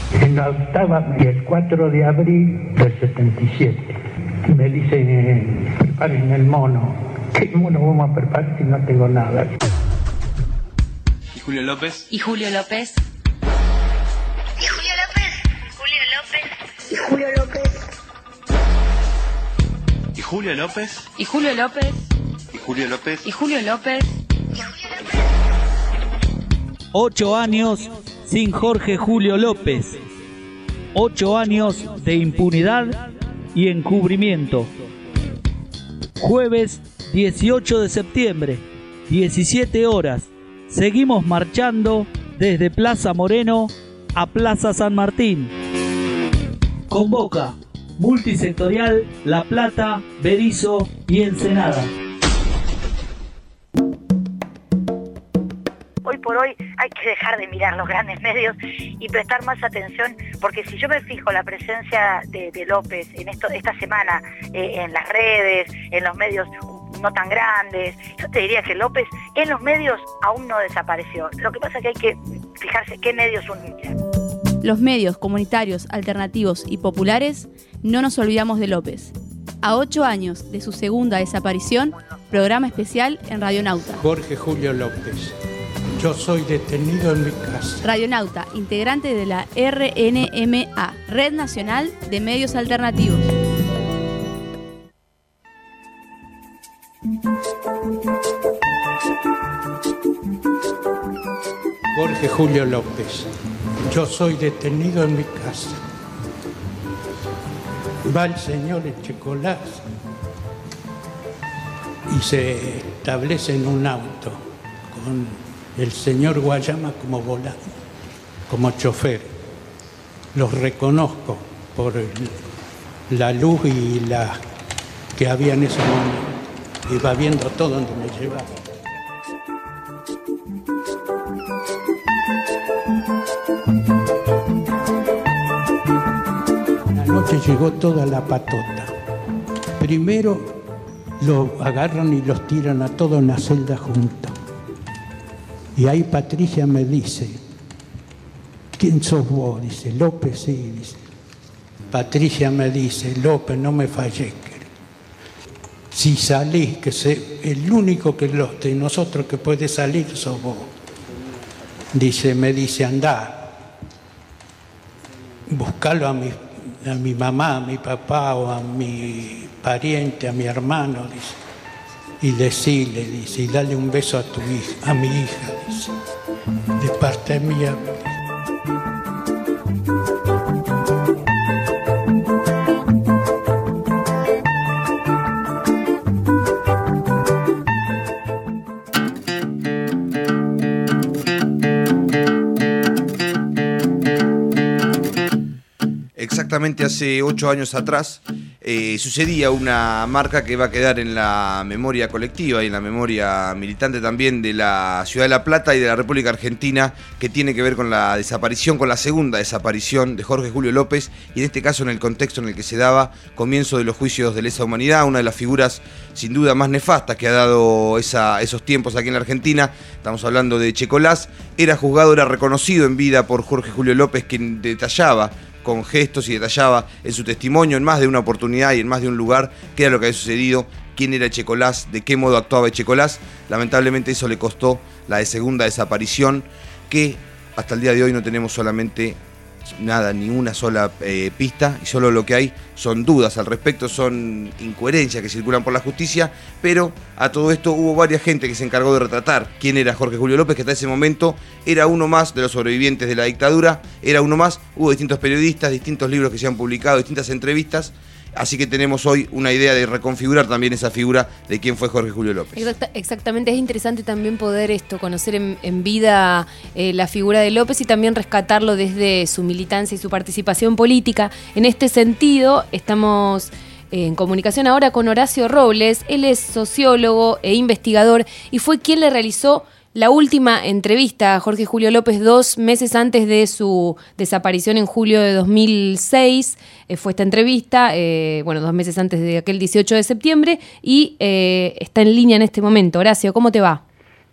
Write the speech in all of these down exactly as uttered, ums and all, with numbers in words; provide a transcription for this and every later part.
En la octava, el cuatro de abril del setenta y siete. Me dicen, preparen el mono. ¿Qué mono vamos a preparar si no tengo nada? ¿Y Julio López? ¿Y Julio López? ¿Y Julio López? ¿Y Julio López? ¿Y Julio López? ¿Y Julio López? ¿Y Julio López? ¿Y Julio López? ¿Y Julio López? Ocho años sin Jorge Julio López. Ocho años de impunidad y encubrimiento. Jueves dieciocho de septiembre, diecisiete horas. Seguimos marchando desde Plaza Moreno a Plaza San Martín. Convoca Multisectorial La Plata, Berizo y Ensenada. Hoy por hoy hay que dejar de mirar los grandes medios y prestar más atención, porque si yo me fijo la presencia de, de López en esto esta semana eh, en las redes, en los medios no tan grandes, yo te diría que López en los medios aún no desapareció. Lo que pasa es que hay que fijarse qué medios uno mira. Los medios comunitarios, alternativos y populares, no nos olvidamos de López. A ocho años de su segunda desaparición, programa especial en Radionauta. Jorge Julio López. Yo soy detenido en mi casa. Radionauta, integrante de la R N M A, Red Nacional de Medios Alternativos. Jorge Julio López. Yo soy detenido en mi casa. Va el señor Echecolás y se establece en un auto con el señor Guayama como volante, como chofer. Los reconozco por el, la luz y la que había en ese momento. Iba viendo todo donde me llevaba. La noche llegó toda la patota. Primero lo agarran y los tiran a todos en la celda juntos. Y ahí Patricia me dice, ¿quién sos vos? Dice, López, sí, dice. Patricia me dice, López, no me falles. Si salís, que sé, el único que los de nosotros que puede salir sos vos. Dice, me dice, andá, buscalo a mi, a mi mamá, a mi papá o a mi pariente, a mi hermano, dice. Y decirle, dice, y dale un beso a tu hija, a mi hija, dice, de parte mía. Exactamente hace ocho años atrás eh, sucedía una marca que va a quedar en la memoria colectiva y en la memoria militante también de la Ciudad de La Plata y de la República Argentina, que tiene que ver con la desaparición, con la segunda desaparición de Jorge Julio López, y en este caso en el contexto en el que se daba comienzo de los juicios de lesa humanidad, una de las figuras sin duda más nefastas que ha dado esa, esos tiempos aquí en la Argentina. Estamos hablando de Echecolás. Era juzgado, era reconocido en vida por Jorge Julio López, quien detallaba con gestos y detallaba en su testimonio en más de una oportunidad y en más de un lugar qué era lo que había sucedido, quién era Echecolás, de qué modo actuaba Echecolás. Lamentablemente eso le costó la de segunda desaparición, que hasta el día de hoy no tenemos solamente nada, ni una sola eh, pista, y solo lo que hay son dudas al respecto, son incoherencias que circulan por la justicia. Pero a todo esto hubo varias gente que se encargó de retratar quién era Jorge Julio López, que hasta ese momento era uno más de los sobrevivientes de la dictadura, era uno más. Hubo distintos periodistas, distintos libros que se han publicado, distintas entrevistas. Así que tenemos hoy una idea de reconfigurar también esa figura de quién fue Jorge Julio López. Exacta, exactamente, es interesante también poder esto, conocer en, en vida eh, la figura de López y también rescatarlo desde su militancia y su participación política. En este sentido, estamos eh, en comunicación ahora con Horacio Robles. Él es sociólogo e investigador y fue quien le realizó la última entrevista a Jorge Julio López dos meses antes de su desaparición en julio de dos mil seis. Eh, fue esta entrevista, eh, bueno, dos meses antes de aquel dieciocho de septiembre, y eh, está en línea en este momento. Horacio, ¿cómo te va?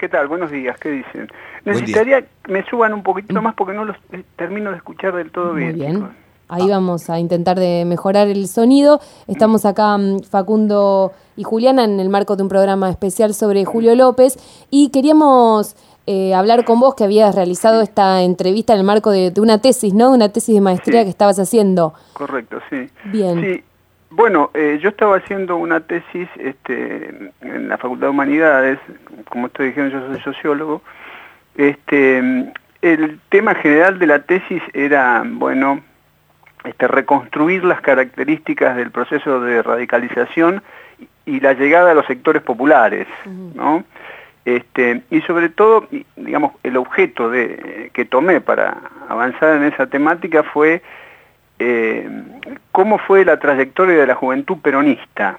¿Qué tal? Buenos días, ¿qué dicen? Buen Necesitaría que me suban un poquitito más porque no los eh, termino de escuchar del todo Muy bien. bien. chicos. Ahí vamos a intentar de mejorar el sonido. Estamos acá mm, Facundo y Juliana en el marco de un programa especial sobre Julio López y queríamos eh, hablar con vos que habías realizado esta entrevista en el marco de, de una tesis, ¿no? Una tesis de maestría Sí. que estabas haciendo. Correcto, sí. Bien. Sí. Bueno, eh, yo estaba haciendo una tesis este, en la Facultad de Humanidades, como ustedes dijeron, yo soy sociólogo. Este, el tema general de la tesis era, bueno, este, reconstruir las características del proceso de radicalización y la llegada a los sectores populares, ¿no? Este, y sobre todo, digamos, el objeto de, que tomé para avanzar en esa temática fue Eh, cómo fue la trayectoria de la juventud peronista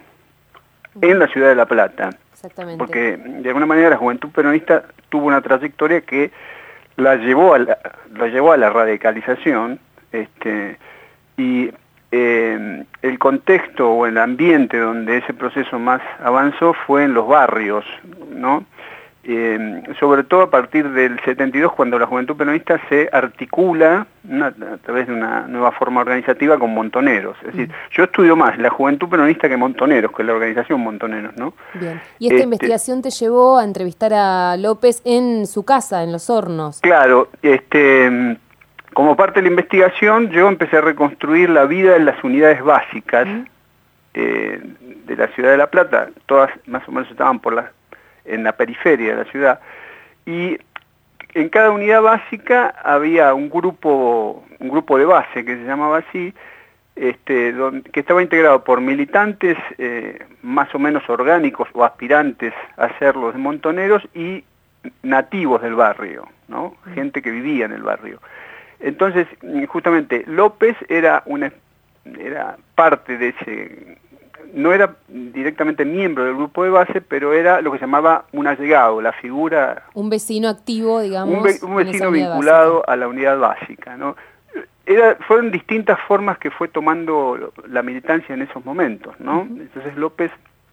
en la ciudad de La Plata. Exactamente. Porque de alguna manera la juventud peronista tuvo una trayectoria que la llevó a la, la llevó a la radicalización, este, y eh, el contexto o el ambiente donde ese proceso más avanzó fue en los barrios, ¿no? Eh, sobre todo a partir del setenta y dos, cuando la juventud peronista se articula una, a través de una nueva forma organizativa con Montoneros. Es decir, yo estudio más la juventud peronista que Montoneros, que la organización Montoneros, ¿no? Bien. Y esta Este, investigación te llevó a entrevistar a López en su casa, en Los Hornos. Claro, este, como parte de la investigación yo empecé a reconstruir la vida en las unidades básicas ¿Mm? eh, de la ciudad de La Plata. Todas más o menos estaban por la en la periferia de la ciudad, y en cada unidad básica había un grupo, un grupo de base que se llamaba así, este, donde, que estaba integrado por militantes eh, más o menos orgánicos o aspirantes a ser los montoneros y nativos del barrio, ¿no? Gente que vivía en el barrio. Entonces, justamente, López era una era parte de ese. No era directamente miembro del grupo de base, pero era lo que se llamaba un allegado, la figura... Un vecino activo, digamos. Un, ve, un vecino vinculado básica. a la unidad básica, ¿no? Era, fueron distintas formas que fue tomando la militancia en esos momentos, ¿no? Uh-huh. Entonces López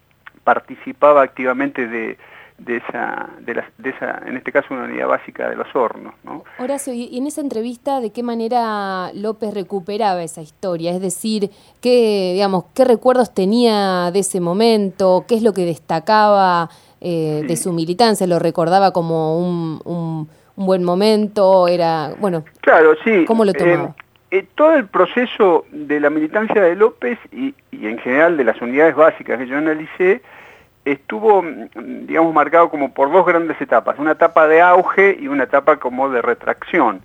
participaba activamente de, de, esa, de, la, de esa, en este caso, una unidad básica de Los Hornos, ¿no? Horacio, y en esa entrevista, ¿de qué manera López recuperaba esa historia? Es decir, ¿qué, digamos, qué recuerdos tenía de ese momento? ¿Qué es lo que destacaba eh, sí. de su militancia? ¿Lo recordaba como un, un, un buen momento? Era, bueno, claro, sí. ¿Cómo lo tomaba? Eh, eh, todo el proceso de la militancia de López y, y en general de las unidades básicas que yo analicé estuvo, digamos, marcado como por dos grandes etapas, una etapa de auge y una etapa como de retracción.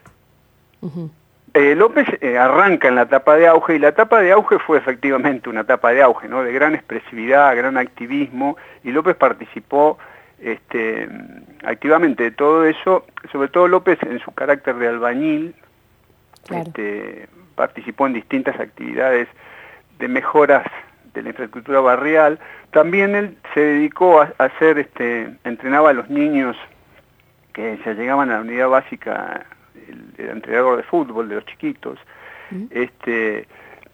Uh-huh. eh, López eh, arranca en la etapa de auge, y la etapa de auge fue efectivamente una etapa de auge, ¿no? De gran expresividad, gran activismo, y López participó este, activamente de todo eso, sobre todo López en su carácter de albañil, claro. este, participó en distintas actividades de mejoras de la infraestructura barrial. También él se dedicó a, a hacer, este, entrenaba a los niños que se llegaban a la unidad básica, el, el entrenador de fútbol de los chiquitos. ¿Mm? Este,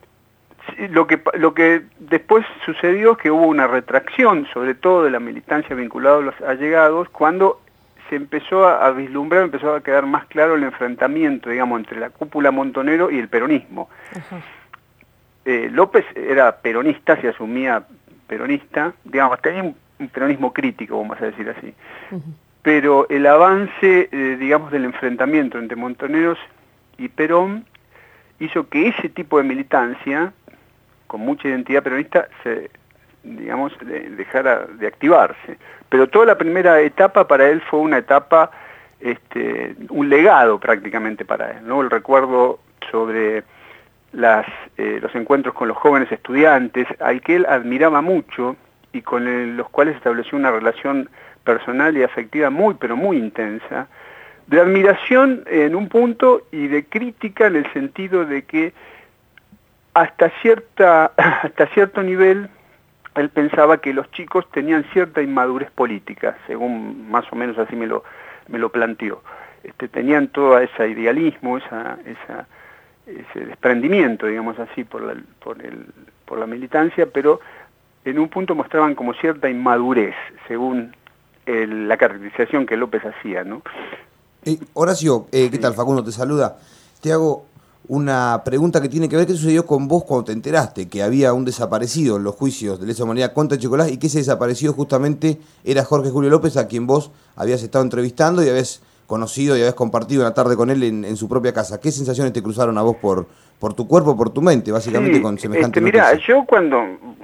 lo que lo que después sucedió es que hubo una retracción, sobre todo de la militancia vinculada a los allegados, cuando se empezó a, a vislumbrar, empezó a quedar más claro el enfrentamiento, digamos, entre la cúpula Montonero y el peronismo. Ajá. Eh, López era peronista, se asumía peronista, digamos, tenía un, un peronismo crítico, vamos a decir así. Uh-huh. Pero el avance, eh, digamos, del enfrentamiento entre Montoneros y Perón hizo que ese tipo de militancia, con mucha identidad peronista, se, digamos, de, dejara de activarse. Pero toda la primera etapa para él fue una etapa, este, un legado prácticamente para él, ¿no? El recuerdo sobre Las, eh, los encuentros con los jóvenes estudiantes, al que él admiraba mucho y con el, los cuales estableció una relación personal y afectiva muy, pero muy intensa, de admiración en un punto y de crítica en el sentido de que hasta, cierta, hasta cierto nivel él pensaba que los chicos tenían cierta inmadurez política, según más o menos así me lo, me lo planteó. Este, tenían todo ese idealismo, esa... esa ese desprendimiento, digamos así, por la, por, el, por la militancia, pero en un punto mostraban como cierta inmadurez, según el, la caracterización que López hacía, ¿no? Eh, Horacio, eh, ¿qué tal? Facundo te saluda. Te hago una pregunta que tiene que ver qué sucedió con vos cuando te enteraste que había un desaparecido en los juicios de lesa humanidad contra Echecolás y que ese desaparecido justamente era Jorge Julio López, a quien vos habías estado entrevistando y habías conocido y habías compartido una tarde con él en, en su propia casa. ¿Qué sensaciones te cruzaron a vos por, por tu cuerpo, por tu mente, básicamente, sí, con semejante este, Mira, noticia? yo cuando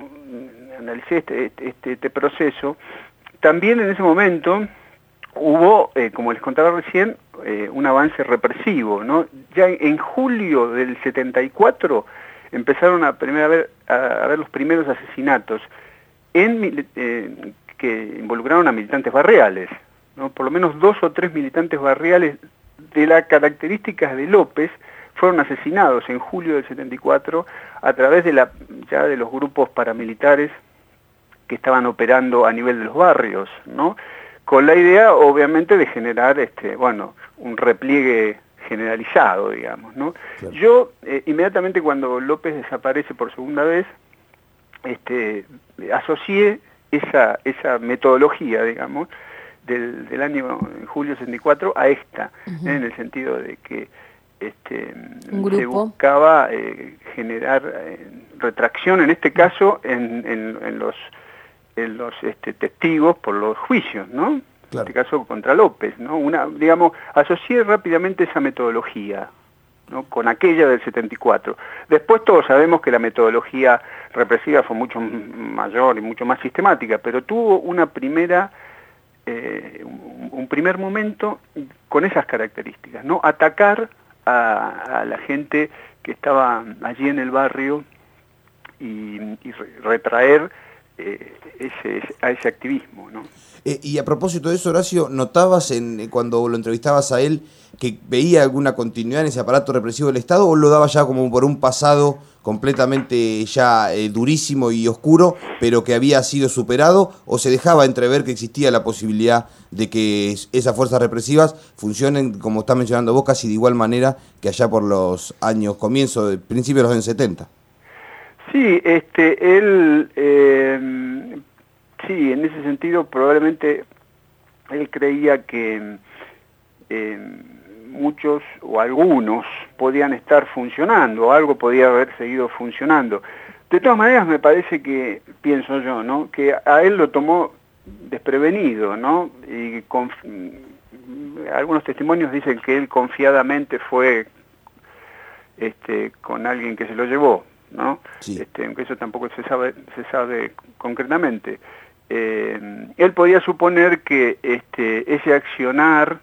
analicé este, este, este proceso, también en ese momento hubo, eh, como les contaba recién, eh, un avance represivo, ¿no? Ya en, en julio del setenta y cuatro empezaron a, primera vez, a haber los primeros asesinatos en, eh, que involucraron a militantes barriales, ¿no? Por lo menos dos o tres militantes barriales de las características de López fueron asesinados en julio del setenta y cuatro a través de la ya de los grupos paramilitares que estaban operando a nivel de los barrios, ¿no? Con la idea, obviamente, de generar, este, bueno, un repliegue generalizado, digamos, ¿no? Claro. Yo, eh, inmediatamente cuando López desaparece por segunda vez, este, asocié esa, esa metodología, digamos, del, del año en julio setenta y cuatro a esta, uh-huh. ¿eh? En el sentido de que este, se buscaba eh, generar eh, retracción, en este caso, en, en, en los... en los este, testigos por los juicios, ¿no? Claro. En este caso contra López, ¿no? Una, digamos, asocié rápidamente esa metodología, ¿no? Con aquella del setenta y cuatro. Después todos sabemos que la metodología represiva fue mucho mayor y mucho más sistemática, pero tuvo una primera, eh, un, un primer momento con esas características, ¿no? Atacar a, a la gente que estaba allí en el barrio y, y retraer Eh, ese, a ese activismo, ¿no? Eh, y a propósito de eso, Horacio, ¿notabas en, cuando lo entrevistabas a él que veía alguna continuidad en ese aparato represivo del Estado o lo daba ya como por un pasado completamente ya eh, durísimo y oscuro, pero que había sido superado, o se dejaba entrever que existía la posibilidad de que esas fuerzas represivas funcionen, como está mencionando vos, casi de igual manera que allá por los años, comienzo, de principios de los años setenta? Sí, este, él, eh, sí, en ese sentido probablemente él creía que eh, muchos o algunos podían estar funcionando, o algo podía haber seguido funcionando. De todas maneras me parece que, pienso yo, ¿no?, que a él lo tomó desprevenido, ¿no? Y con, algunos testimonios dicen que él confiadamente fue este, con alguien que se lo llevó, ¿no? Sí. Este, aunque eso tampoco se sabe, se sabe concretamente. Eh, él podía suponer que este, ese accionar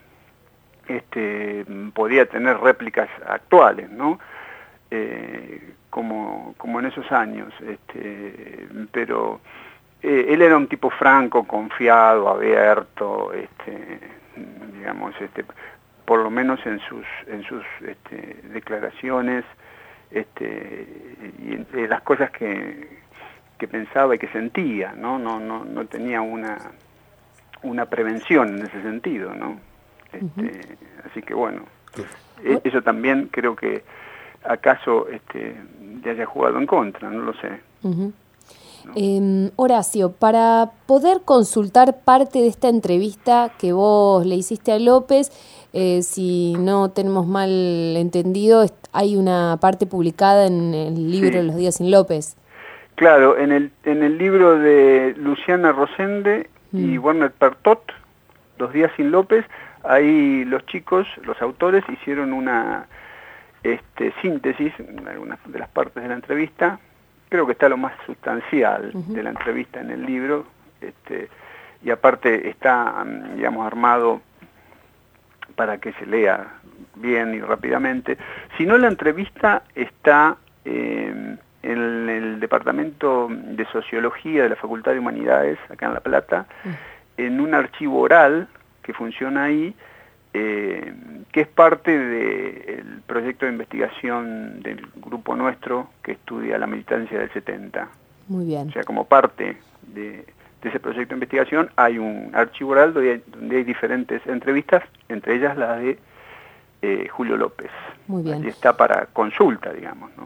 este, podía tener réplicas actuales, ¿no? Eh, como, como en esos años, este, pero eh, él era un tipo franco, confiado, abierto, este, digamos, este, por lo menos en sus, en sus este, declaraciones, Este, y entre las cosas que, que pensaba y que sentía, ¿no? No, no, no tenía una, una prevención en ese sentido, ¿no? Este, uh-huh. Así que bueno, eh, eso también creo que acaso este, le haya jugado en contra, no lo sé. Uh-huh. ¿No? Eh, Horacio, para poder consultar parte de esta entrevista que vos le hiciste a López, eh, si no tenemos mal entendido, hay una parte publicada en el libro sí. Los días sin López. Claro, en el en el libro de Luciana Rosende mm. y Werner Pertot, Los días sin López, ahí los chicos, los autores, hicieron una este, síntesis en algunas de las partes de la entrevista. Creo que está lo más sustancial uh-huh. de la entrevista en el libro, este, y aparte está, digamos, armado para que se lea bien y rápidamente. Si no, la entrevista está eh, en el Departamento de Sociología de la Facultad de Humanidades, acá en La Plata, uh-huh. en un archivo oral que funciona ahí, Eh, que es parte del proyecto de investigación del grupo nuestro que estudia la militancia del setenta. Muy bien. O sea, como parte de, de ese proyecto de investigación hay un archivo oral donde hay, donde hay diferentes entrevistas, entre ellas la de eh, Julio López. Muy bien. Allí está para consulta, digamos, ¿no?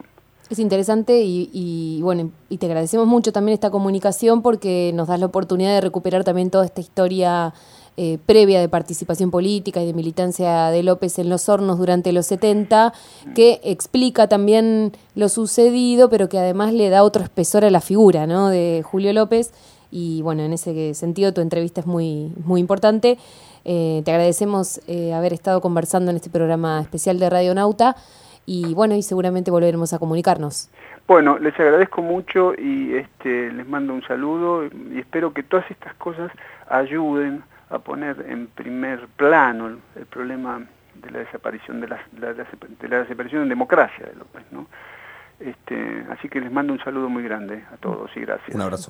Es interesante y, y bueno, y te agradecemos mucho también esta comunicación porque nos das la oportunidad de recuperar también toda esta historia eh, previa de participación política y de militancia de López en Los Hornos durante los setenta, que explica también lo sucedido, pero que además le da otro espesor a la figura, ¿no?, de Julio López. Y bueno, en ese sentido tu entrevista es muy, muy importante. Eh, te agradecemos eh, haber estado conversando en este programa especial de Radio Nauta. Y bueno, y seguramente volveremos a comunicarnos. Bueno, les agradezco mucho y este, les mando un saludo y espero que todas estas cosas ayuden a poner en primer plano el, el problema de la desaparición de la, la, de la desaparición en democracia de López, ¿no? Este, así que les mando un saludo muy grande a todos y gracias. Un abrazo.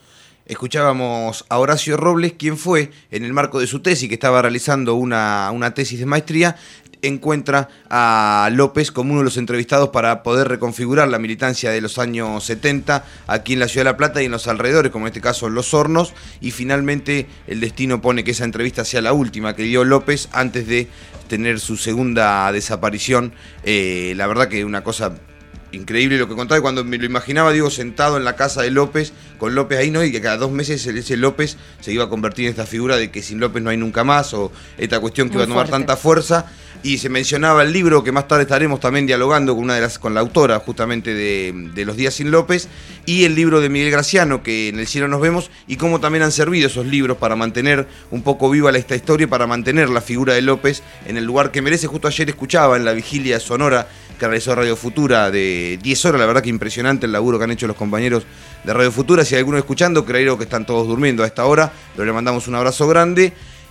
Escuchábamos a Horacio Robles, quien fue, en el marco de su tesis, que estaba realizando una, una tesis de maestría, encuentra a López como uno de los entrevistados para poder reconfigurar la militancia de los años setenta aquí en la Ciudad de La Plata y en los alrededores, como en este caso en Los Hornos, y finalmente el destino pone que esa entrevista sea la última que dio López antes de tener su segunda desaparición. Eh, la verdad que una cosa increíble lo que contaba, y cuando me lo imaginaba, digo, sentado en la casa de López, con López ahí, ¿no? Y que cada dos meses ese López se iba a convertir en esta figura de que sin López no hay nunca más, o esta cuestión que Muy iba a tomar fuerte. tanta fuerza. Y se mencionaba el libro, que más tarde estaremos también dialogando con una de las, con la autora justamente de, de Los días sin López, y el libro de Miguel Graciano, que En el cielo nos vemos, y cómo también han servido esos libros para mantener un poco viva esta historia, para mantener la figura de López en el lugar que merece. Justo ayer escuchaba en la vigilia sonora que realizó Radio Futura de diez horas, la verdad que impresionante el laburo que han hecho los compañeros de Radio Futura. Si hay alguno escuchando, creo que están todos durmiendo a esta hora, pero le mandamos un abrazo grande.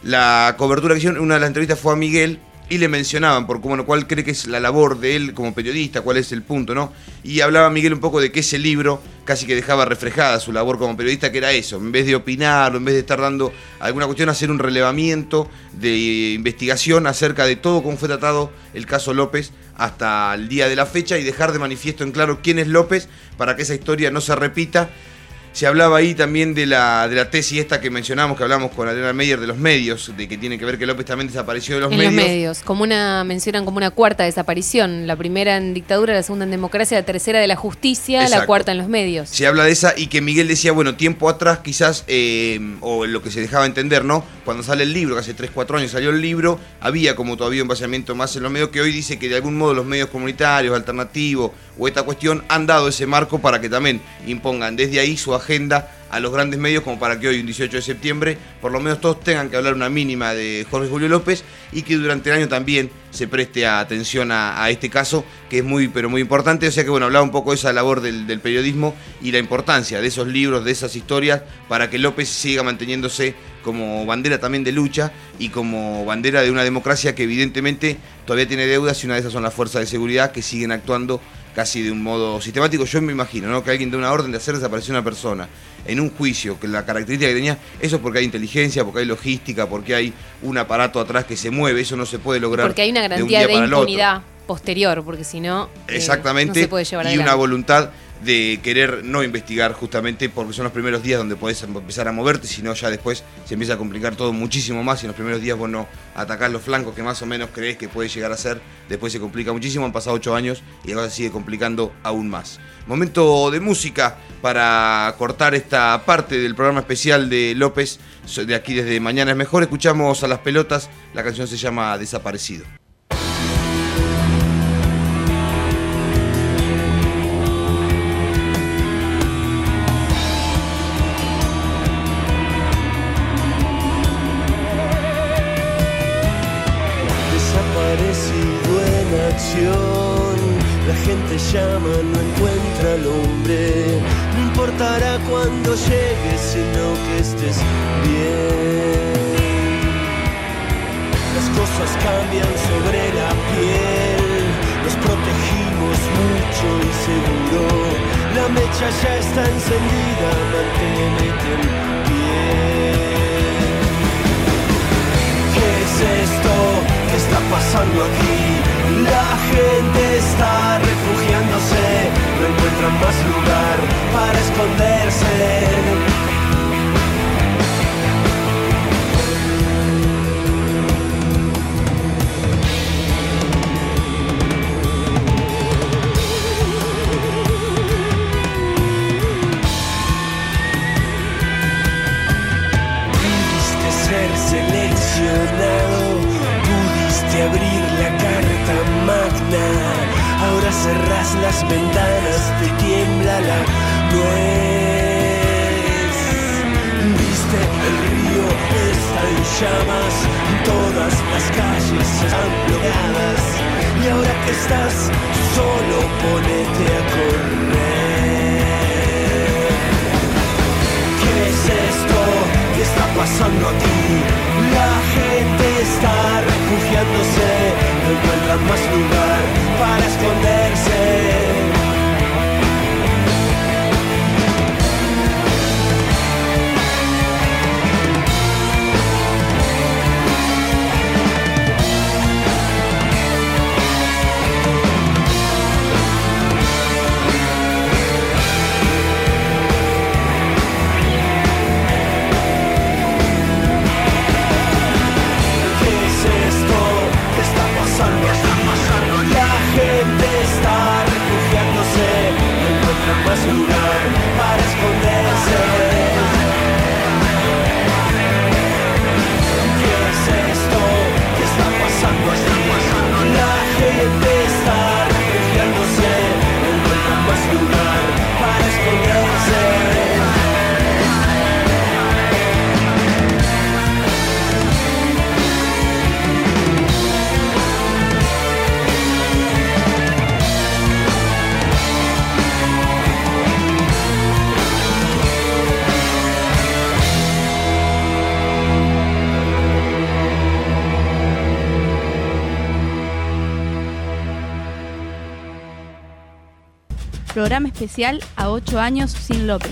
La cobertura que hicieron, una de las entrevistas fue a Miguel, y le mencionaban por cómo, cuál cree que es la labor de él como periodista, cuál es el punto, ¿no? Y hablaba Miguel un poco de que ese libro casi que dejaba reflejada su labor como periodista, que era eso, en vez de opinar o en vez de estar dando alguna cuestión, hacer un relevamiento de investigación acerca de todo cómo fue tratado el caso López hasta el día de la fecha, y dejar de manifiesto en claro quién es López para que esa historia no se repita. Se hablaba ahí también de la, de la tesis esta que mencionamos, que hablamos con Adriana Meyer, de los medios, de que tiene que ver que López también desapareció de los en medios. los medios, como una, mencionan como una cuarta desaparición, la primera en dictadura, la segunda en democracia, la tercera de la justicia, Exacto. La cuarta en los medios. Se habla de esa, y que Miguel decía, bueno, tiempo atrás quizás, eh, o lo que se dejaba entender, ¿no? Cuando sale el libro, que hace tres, cuatro años salió el libro, había como todavía un vaciamiento más en los medios, que hoy dice que de algún modo los medios comunitarios, alternativos, o esta cuestión, han dado ese marco para que también impongan desde ahí su agenda a los grandes medios, como para que hoy, un dieciocho de septiembre, por lo menos todos tengan que hablar una mínima de Jorge Julio López, y que durante el año también se preste atención a, a este caso, que es muy, pero muy importante. O sea que, bueno, hablaba un poco de esa labor del, del periodismo y la importancia de esos libros, de esas historias, para que López siga manteniéndose como bandera también de lucha y como bandera de una democracia que evidentemente todavía tiene deudas, y una de esas son las fuerzas de seguridad, que siguen actuando casi de un modo sistemático. Yo me imagino, ¿no?, que alguien dé una orden de hacer desaparecer a una persona en un juicio, que la característica que tenía, eso es porque hay inteligencia, porque hay logística, porque hay un aparato atrás que se mueve. Eso no se puede lograr Porque hay una de un garantía día de, para el otro. impunidad posterior, porque si no, eh, Exactamente, no se puede llevar y adelante. una voluntad de querer no investigar, justamente porque son los primeros días donde podés empezar a moverte, si no ya después se empieza a complicar todo muchísimo más, y en los primeros días vos no atacás los flancos que más o menos creés que puede llegar a ser, después se complica muchísimo. Han pasado ocho años y la cosa se sigue complicando aún más. Momento de música para cortar esta parte del programa especial de López, de aquí desde Mañana es Mejor. Escuchamos a Las Pelotas, la canción se llama Desaparecido. Desaparecido en acción, la gente llama, no encuentra al hombre. No importará cuando llegues, sino que estés bien. Las cosas cambian sobre la piel, nos protegimos mucho y seguro. La mecha ya está encendida, manténete en pie. ¿Qué es esto? ¿Qué está pasando aquí? La gente está refugiándose, no encuentran más lugar para esconderse. ahora cerrás las ventanas, te tiembla la nuez. Viste, el río está en llamas, todas las calles están bloqueadas, y ahora que estás solo, ponete a correr. ¿Qué es esto que está pasando aquí? La gente está refugiándose, no encuentran más lugar para esconderse. Más lugar para esconderse. ¿Qué es esto que está pasando aquí? La gente está refugiándose, no encuentran más lugar para esconderse. Programa especial a ocho años sin López.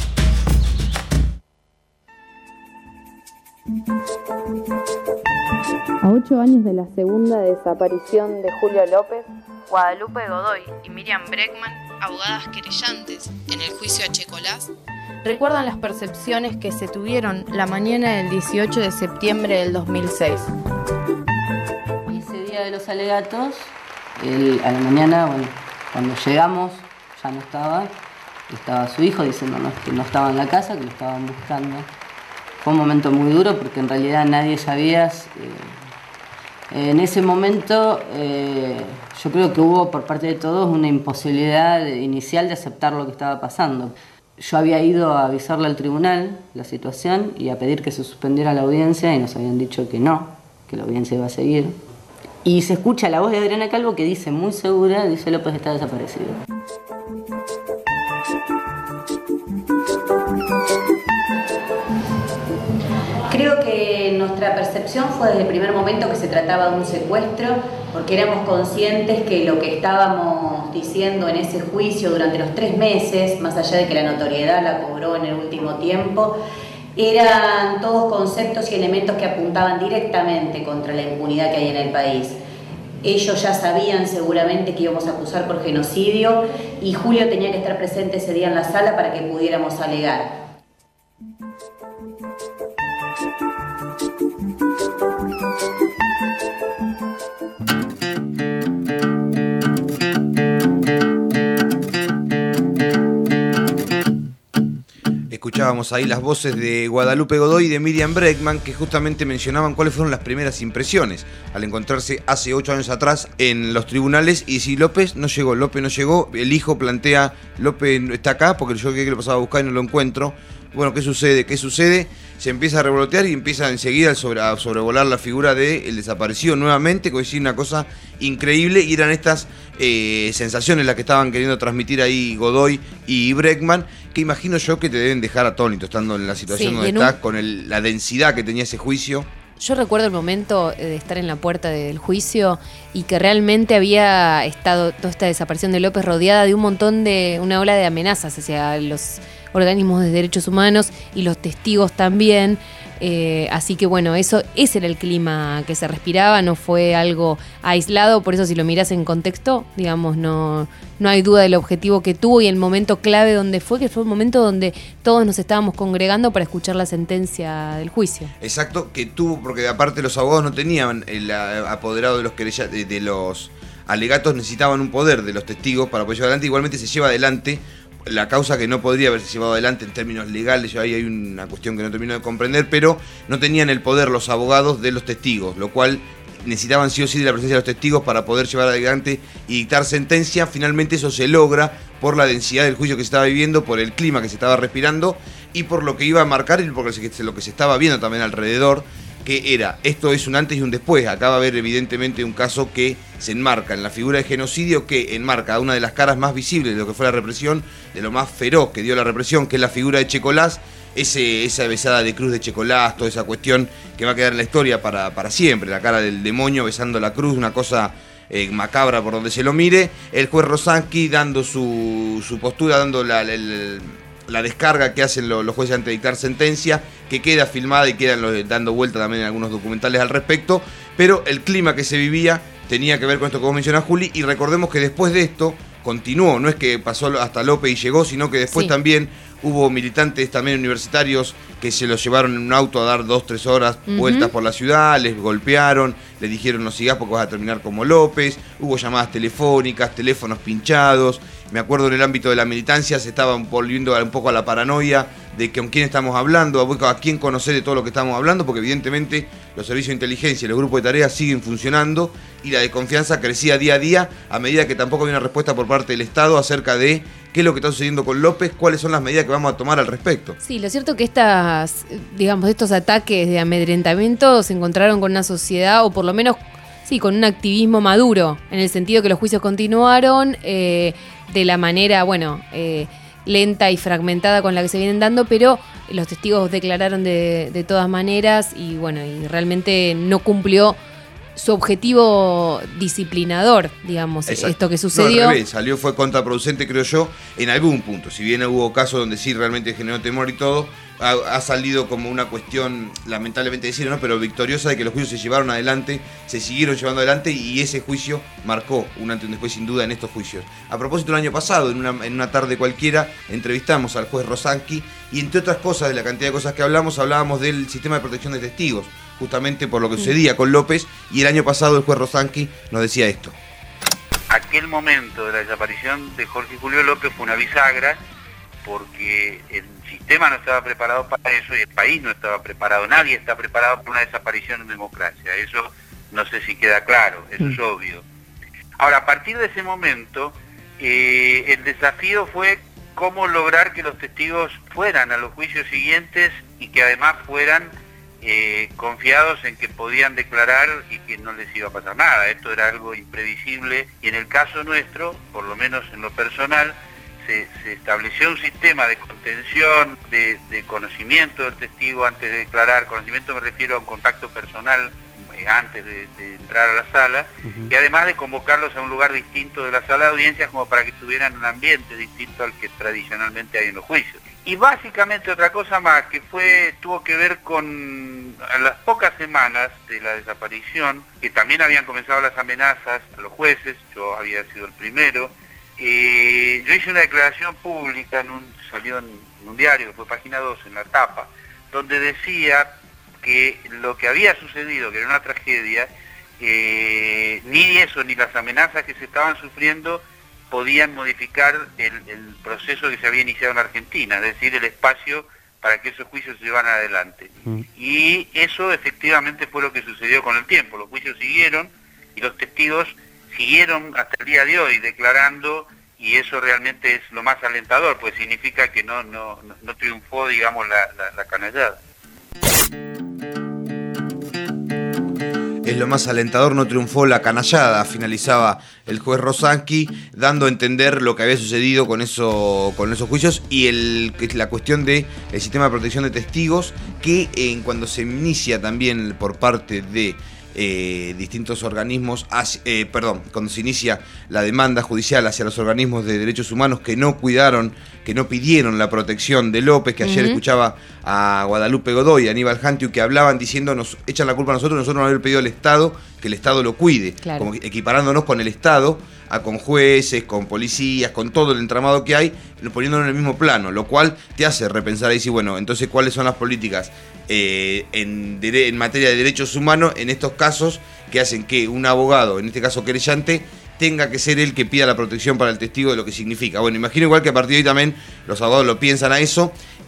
A ocho años de la segunda desaparición de Julio López, Guadalupe Godoy y Miriam Bregman, abogadas querellantes en el juicio a Checolás, recuerdan las percepciones que se tuvieron la mañana del dieciocho de septiembre del dos mil seis. Ese día de los alegatos, el, a la mañana, bueno, cuando llegamos, ya no estaba, estaba su hijo diciéndonos que no estaba en la casa, que lo estaban buscando. Fue un momento muy duro porque en realidad nadie sabía. Eh, en ese momento eh, yo creo que hubo por parte de todos una imposibilidad inicial de aceptar lo que estaba pasando. Yo había ido a avisarle al tribunal la situación y a pedir que se suspendiera la audiencia y nos habían dicho que no, que la audiencia iba a seguir. Y se escucha la voz de Adriana Calvo que dice muy segura, dice López está desaparecido. Creo que nuestra percepción fue desde el primer momento que se trataba de un secuestro, porque éramos conscientes que lo que estábamos diciendo en ese juicio durante los tres meses, más allá de que la notoriedad la cobró en el último tiempo, eran todos conceptos y elementos que apuntaban directamente contra la impunidad que hay en el país. Ellos ya sabían seguramente que íbamos a acusar por genocidio y Julio tenía que estar presente ese día en la sala para que pudiéramos alegar. Escuchábamos ahí las voces de Guadalupe Godoy y de Miriam Bregman, que justamente mencionaban cuáles fueron las primeras impresiones al encontrarse hace ocho años atrás en los tribunales y si López no llegó, López no llegó, el hijo plantea, López está acá porque yo creí que lo pasaba a buscar y no lo encuentro. Bueno, ¿qué sucede? ¿Qué sucede? Se empieza a revolotear y empieza enseguida a, sobre, a sobrevolar la figura del desaparecido nuevamente, que es una cosa increíble, y eran estas eh, sensaciones las que estaban queriendo transmitir ahí Godoy y Bregman, que imagino yo que te deben dejar atónito estando en la situación sí, donde estás, un... con el, la densidad que tenía ese juicio. Yo recuerdo el momento de estar en la puerta del juicio y que realmente había estado toda esta desaparición de López rodeada de un montón de, una ola de amenazas hacia los organismos de derechos humanos y los testigos también. Eh, así que bueno, eso, ese era el clima que se respiraba, no fue algo aislado, por eso si lo miras en contexto, digamos, no, no hay duda del objetivo que tuvo y el momento clave donde fue, que fue un momento donde todos nos estábamos congregando para escuchar la sentencia del juicio. Exacto, que tuvo, porque aparte los abogados no tenían el apoderado de los querella, de, de los alegatos, necesitaban un poder de los testigos para poder llevar adelante, igualmente se lleva adelante la causa que no podría haberse llevado adelante en términos legales, ahí hay una cuestión que no termino de comprender, pero no tenían el poder los abogados de los testigos, lo cual necesitaban sí o sí de la presencia de los testigos para poder llevar adelante y dictar sentencia. Finalmente eso se logra por la densidad del juicio que se estaba viviendo, por el clima que se estaba respirando y por lo que iba a marcar y por lo que se estaba viendo también alrededor, que era, esto es un antes y un después. Acá va a haber evidentemente un caso que se enmarca en la figura de genocidio, que enmarca una de las caras más visibles de lo que fue la represión, de lo más feroz que dio la represión, que es la figura de Checolás, ese, esa besada de cruz de Checolás, toda esa cuestión que va a quedar en la historia para, para siempre, la cara del demonio besando la cruz, una cosa eh, macabra por donde se lo mire. El juez Rosansky dando su, su postura, dando la... el, la descarga que hacen los, los jueces antes de dictar sentencia, que queda filmada y quedan los, dando vuelta también en algunos documentales al respecto, pero el clima que se vivía tenía que ver con esto que vos mencionás, Juli, y recordemos que después de esto continuó, no es que pasó hasta López y llegó, sino que después sí. También hubo militantes también universitarios que se los llevaron en un auto a dar dos, tres horas uh-huh. vueltas por la ciudad, les golpearon, les dijeron no sigas porque vas a terminar como López, hubo llamadas telefónicas, teléfonos pinchados. Me acuerdo en el ámbito de la militancia se estaban volviendo un poco a la paranoia de con quién estamos hablando, a quién conocer de todo lo que estamos hablando, porque evidentemente los servicios de inteligencia y los grupos de tareas siguen funcionando y la desconfianza crecía día a día a medida que tampoco había una respuesta por parte del Estado acerca de qué es lo que está sucediendo con López, cuáles son las medidas que vamos a tomar al respecto. Sí, lo cierto es que estas, digamos, estos ataques de amedrentamiento se encontraron con una sociedad, o por lo menos, sí, con un activismo maduro, en el sentido que los juicios continuaron eh, de la manera, bueno, eh, lenta y fragmentada con la que se vienen dando, pero los testigos declararon de, de todas maneras y bueno, y realmente no cumplió su objetivo disciplinador, digamos. Exacto. Esto que sucedió. No, al revés, salió, fue contraproducente, creo yo, en algún punto. Si bien hubo casos donde sí realmente generó temor y todo, ha, ha salido como una cuestión, lamentablemente decirlo, ¿no? Pero victoriosa de que los juicios se llevaron adelante, se siguieron llevando adelante y ese juicio marcó un antes y un después sin duda en estos juicios. A propósito, el año pasado, en una, en una tarde cualquiera, entrevistamos al juez Rosansky y entre otras cosas, de la cantidad de cosas que hablamos, hablábamos del sistema de protección de testigos, justamente por lo que sucedía con López, y el año pasado el juez Rosansky nos decía esto. Aquel momento de la desaparición de Jorge Julio López fue una bisagra, porque el sistema no estaba preparado para eso y el país no estaba preparado, nadie está preparado para una desaparición en democracia, eso no sé si queda claro, eso es obvio. Ahora, a partir de ese momento, eh, el desafío fue cómo lograr que los testigos fueran a los juicios siguientes y que además fueran Eh, confiados en que podían declarar y que no les iba a pasar nada. Esto era algo imprevisible y en el caso nuestro, por lo menos en lo personal, se, se estableció un sistema de contención, de, de conocimiento del testigo antes de declarar. Conocimiento me refiero a un contacto personal eh, antes de, de entrar a la sala, uh-huh. y además de convocarlos a un lugar distinto de la sala de audiencias como para que tuvieran un ambiente distinto al que tradicionalmente hay en los juicios. Y básicamente otra cosa más que fue tuvo que ver con a las pocas semanas de la desaparición, que también habían comenzado las amenazas a los jueces, yo había sido el primero, eh, yo hice una declaración pública, en un, salió en, en un diario, que fue Página dos, en la tapa, donde decía que lo que había sucedido, que era una tragedia, eh, ni eso ni las amenazas que se estaban sufriendo podían modificar el, el proceso que se había iniciado en Argentina, es decir, el espacio para que esos juicios se llevaran adelante. Mm. Y eso efectivamente fue lo que sucedió con el tiempo. Los juicios siguieron y los testigos siguieron hasta el día de hoy declarando, y eso realmente es lo más alentador, pues significa que no, no, no triunfó, digamos, la, la, la canallada. Es lo más alentador, no triunfó la canallada, finalizaba el juez Rosansky, dando a entender lo que había sucedido con, eso, con esos juicios y el, la cuestión del sistema de protección de testigos, que en, cuando se inicia también por parte de eh, distintos organismos, hacia, eh, perdón, cuando se inicia la demanda judicial hacia los organismos de derechos humanos que no cuidaron, que no pidieron la protección de López, que ayer uh-huh. escuchaba a Guadalupe Godoy, a Aníbal Jantiu, que hablaban diciendo, nos echan la culpa a nosotros, nosotros no haber pedido al Estado que el Estado lo cuide, claro. Como equiparándonos con el Estado, a con jueces, con policías, con todo el entramado que hay, poniéndonos en el mismo plano, lo cual te hace repensar y decir, bueno, entonces cuáles son las políticas eh, en, de, en materia de derechos humanos en estos casos que hacen que un abogado, en este caso querellante, tenga que ser el que pida la protección para el testigo de lo que significa. Bueno, imagino igual que a partir de ahí también los abogados lo piensan a eso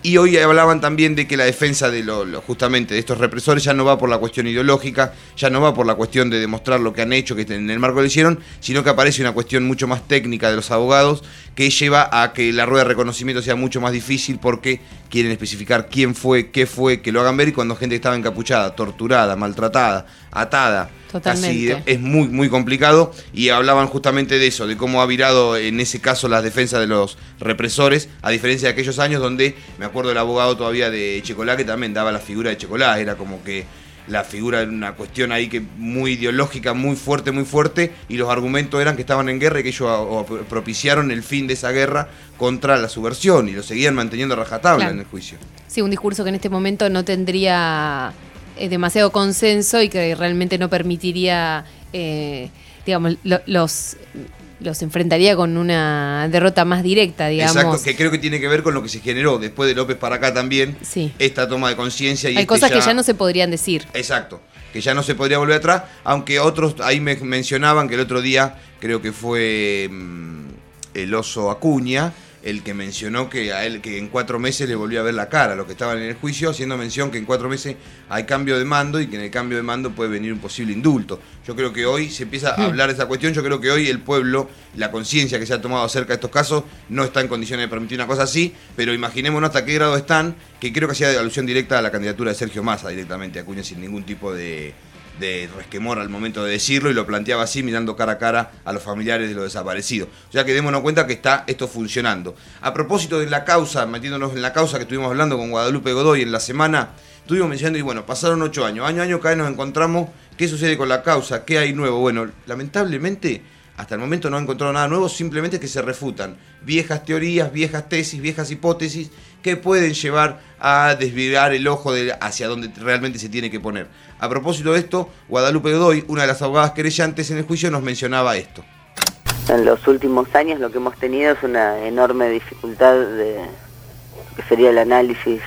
Y hoy hablaban también de que la defensa de lo, lo, justamente de estos represores ya no va por la cuestión ideológica, ya no va por la cuestión de demostrar lo que han hecho, que en el marco lo hicieron, sino que aparece una cuestión mucho más técnica de los abogados que lleva a que la rueda de reconocimiento sea mucho más difícil porque quieren especificar quién fue, qué fue, que lo hagan ver, y cuando gente estaba encapuchada, torturada, maltratada, atada, Totalmente. Así, es muy, muy complicado, y hablaban justamente de eso, de cómo ha virado en ese caso las defensas de los represores, a diferencia de aquellos años donde, me acuerdo del abogado todavía de Checolá, que también daba la figura de Checolá, era como que la figura era una cuestión ahí que muy ideológica, muy fuerte, muy fuerte, y los argumentos eran que estaban en guerra y que ellos a, a, propiciaron el fin de esa guerra contra la subversión, y lo seguían manteniendo a rajatabla claro. en el juicio. Sí, un discurso que en este momento no tendría eh, demasiado consenso y que realmente no permitiría, eh, digamos, lo, los... los enfrentaría con una derrota más directa, digamos. Exacto, que creo que tiene que ver con lo que se generó después de López para acá también, sí. esta toma de conciencia. Hay este cosas ya... que ya no se podrían decir. Exacto, que ya no se podría volver atrás, aunque otros ahí me mencionaban que el otro día, creo que fue mmm, el oso Acuña, el que mencionó que a él que en cuatro meses le volvió a ver la cara a los que estaban en el juicio, haciendo mención que en cuatro meses hay cambio de mando y que en el cambio de mando puede venir un posible indulto. Yo creo que hoy se empieza a hablar de esa cuestión, yo creo que hoy el pueblo, la conciencia que se ha tomado acerca de estos casos, no está en condiciones de permitir una cosa así, pero imaginémonos hasta qué grado están, que creo que hacía alusión directa a la candidatura de Sergio Massa directamente, Acuña, sin ningún tipo de... de resquemor al momento de decirlo, y lo planteaba así, mirando cara a cara a los familiares de los desaparecidos. O sea que démonos cuenta que está esto funcionando. A propósito de la causa, metiéndonos en la causa que estuvimos hablando con Guadalupe Godoy en la semana, estuvimos mencionando, y bueno, pasaron ocho años. Año a año cada vez nos encontramos, ¿qué sucede con la causa? ¿Qué hay nuevo? Bueno, lamentablemente, hasta el momento no han encontrado nada nuevo, simplemente que se refutan viejas teorías, viejas tesis, viejas hipótesis que pueden llevar a desviar el ojo de hacia donde realmente se tiene que poner. A propósito de esto, Guadalupe Godoy, una de las abogadas querellantes en el juicio, nos mencionaba esto. En los últimos años lo que hemos tenido es una enorme dificultad de que sería el análisis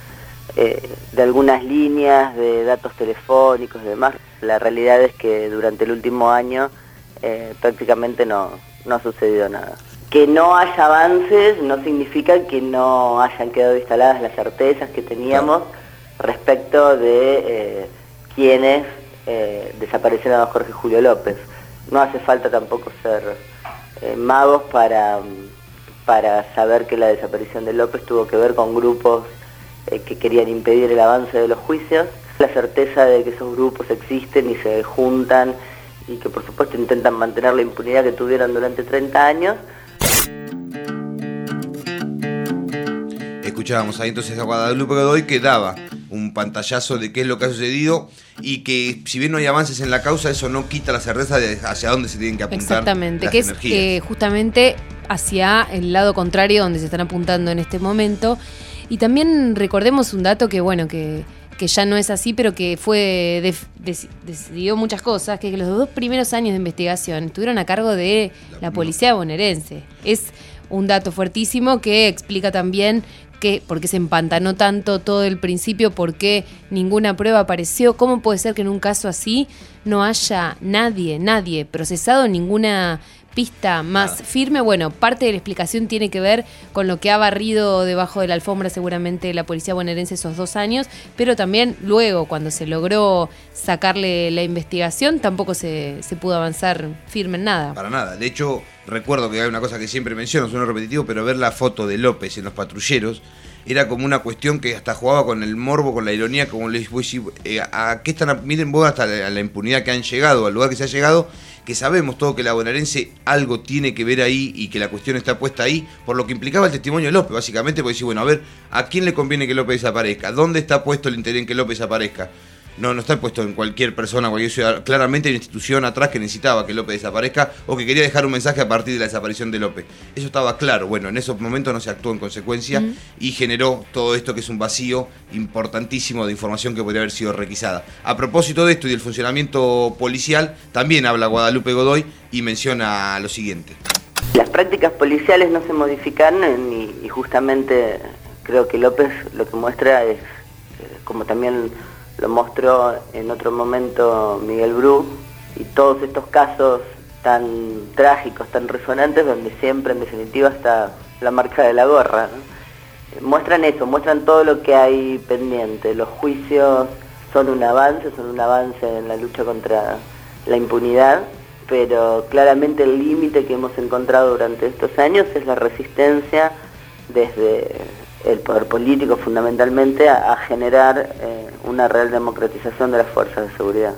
eh, de algunas líneas, de datos telefónicos y demás. La realidad es que durante el último año eh, prácticamente no, no ha sucedido nada. Que no haya avances no significa que no hayan quedado instaladas las certezas que teníamos respecto de eh, quiénes eh, desaparecieron a don Jorge Julio López. No hace falta tampoco ser eh, magos para, para saber que la desaparición de López tuvo que ver con grupos eh, que querían impedir el avance de los juicios. La certeza de que esos grupos existen y se juntan y que por supuesto intentan mantener la impunidad que tuvieron durante treinta años. Escuchábamos ahí entonces a Guadalupe Godoy, que daba un pantallazo de qué es lo que ha sucedido, y que si bien no hay avances en la causa, eso no quita la certeza de hacia dónde se tienen que apuntar. Exactamente, las que energías. es eh, justamente hacia el lado contrario donde se están apuntando en este momento. Y también recordemos un dato que, bueno, que, que ya no es así, pero que fue de, de, decidió muchas cosas, que los dos primeros años de investigación estuvieron a cargo de la policía bonaerense. Es un dato fuertísimo que explica también que por qué se empantanó tanto todo el principio, por qué ninguna prueba apareció, cómo puede ser que en un caso así no haya nadie, nadie procesado, ninguna pista más Nada. firme. Bueno, parte de la explicación tiene que ver con lo que ha barrido debajo de la alfombra seguramente la policía bonaerense esos dos años, pero también luego, cuando se logró sacarle la investigación, tampoco se, se pudo avanzar firme en nada. Para nada. De hecho, recuerdo que hay una cosa que siempre menciono, suena repetitivo, pero ver la foto de López en los patrulleros era como una cuestión que hasta jugaba con el morbo, con la ironía, como les voy a decir, eh, a qué están, miren vos hasta la, la impunidad que han llegado, al lugar que se ha llegado, que sabemos todo que la bonaerense algo tiene que ver ahí y que la cuestión está puesta ahí, por lo que implicaba el testimonio de López, básicamente, porque decir, bueno, a ver, ¿a quién le conviene que López desaparezca? ¿Dónde está puesto el interés en que López desaparezca? No, no está puesto en cualquier persona, cualquier ciudad. Claramente hay una institución atrás que necesitaba que López desaparezca o que quería dejar un mensaje a partir de la desaparición de López. Eso estaba claro. Bueno, en esos momentos no se actuó en consecuencia uh-huh. y generó todo esto que es un vacío importantísimo de información que podría haber sido requisada. A propósito de esto y del funcionamiento policial, también habla Guadalupe Godoy y menciona lo siguiente. Las prácticas policiales no se modifican y, y justamente creo que López lo que muestra es, como también lo mostró en otro momento Miguel Bru, y todos estos casos tan trágicos, tan resonantes, donde siempre en definitiva está la marca de la gorra, ¿no? muestran eso, muestran todo lo que hay pendiente. Los juicios son un avance, son un avance en la lucha contra la impunidad, pero claramente el límite que hemos encontrado durante estos años es la resistencia desde el poder político fundamentalmente a, a generar eh, una real democratización de las fuerzas de seguridad.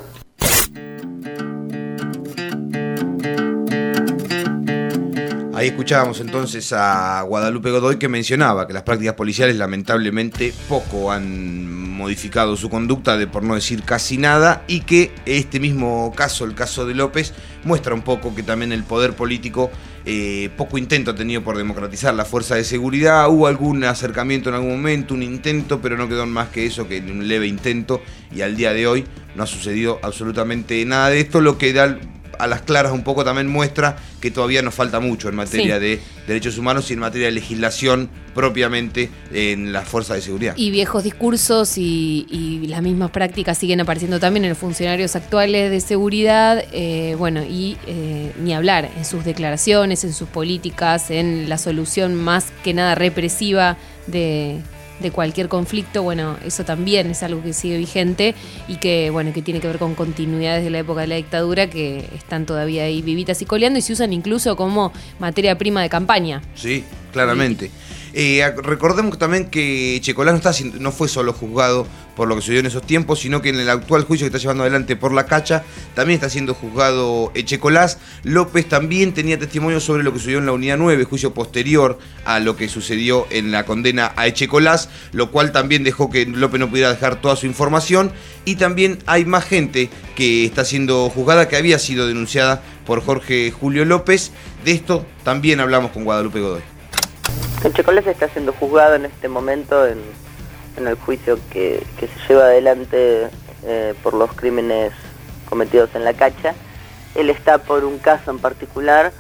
Ahí escuchábamos entonces a Guadalupe Godoy, que mencionaba que las prácticas policiales lamentablemente poco han modificado su conducta, de por no decir casi nada, y que este mismo caso, el caso de López, muestra un poco que también el poder político eh, poco intento ha tenido por democratizar la fuerza de seguridad. Hubo algún acercamiento en algún momento, un intento, pero no quedó más que eso, que un leve intento, y al día de hoy no ha sucedido absolutamente nada de esto, lo que da a las claras un poco también muestra que todavía nos falta mucho en materia sí. de derechos humanos y en materia de legislación propiamente en las fuerzas de seguridad. Y viejos discursos y, y las mismas prácticas siguen apareciendo también en los funcionarios actuales de seguridad, eh, bueno, y eh, ni hablar en sus declaraciones, en sus políticas, en la solución más que nada represiva de... de cualquier conflicto. Bueno, eso también es algo que sigue vigente y que, bueno, que tiene que ver con continuidades de la época de la dictadura que están todavía ahí vivitas y coleando y se usan incluso como materia prima de campaña. Sí, claramente. Sí. Eh, recordemos también que Echecolás no, está, no fue solo juzgado por lo que sucedió en esos tiempos, sino que en el actual juicio que está llevando adelante por la Cacha también está siendo juzgado Echecolás. López también tenía testimonio sobre lo que sucedió en la Unidad nueve, juicio posterior a lo que sucedió en la condena a Echecolás, lo cual también dejó que López no pudiera dejar toda su información. Y también hay más gente que está siendo juzgada, que había sido denunciada por Jorge Julio López. De esto también hablamos con Guadalupe Godoy. Echecolás está siendo juzgado en este momento en, en el juicio que, que se lleva adelante eh, por los crímenes cometidos en la Cacha. Él está por un caso en particular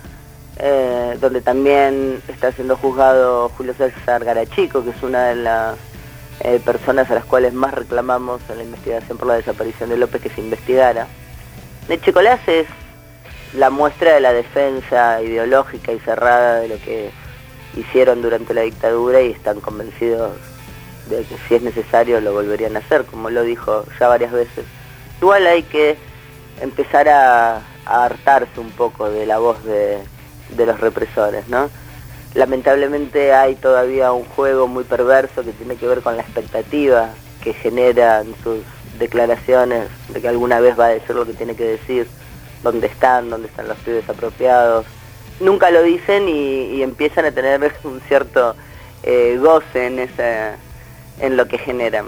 eh, donde también está siendo juzgado Julio César Garachico, que es una de las eh, personas a las cuales más reclamamos en la investigación por la desaparición de López que se investigara. Echecolás es la muestra de la defensa ideológica y cerrada de lo que hicieron durante la dictadura y están convencidos de que si es necesario lo volverían a hacer, como lo dijo ya varias veces. Igual hay que empezar a, a hartarse un poco de la voz de, de los represores, ¿no? Lamentablemente hay todavía un juego muy perverso que tiene que ver con la expectativa que generan sus declaraciones de que alguna vez va a decir lo que tiene que decir, dónde están, dónde están los pibes apropiados. Nunca lo dicen y, y empiezan a tener un cierto eh, goce en, esa, en lo que generan.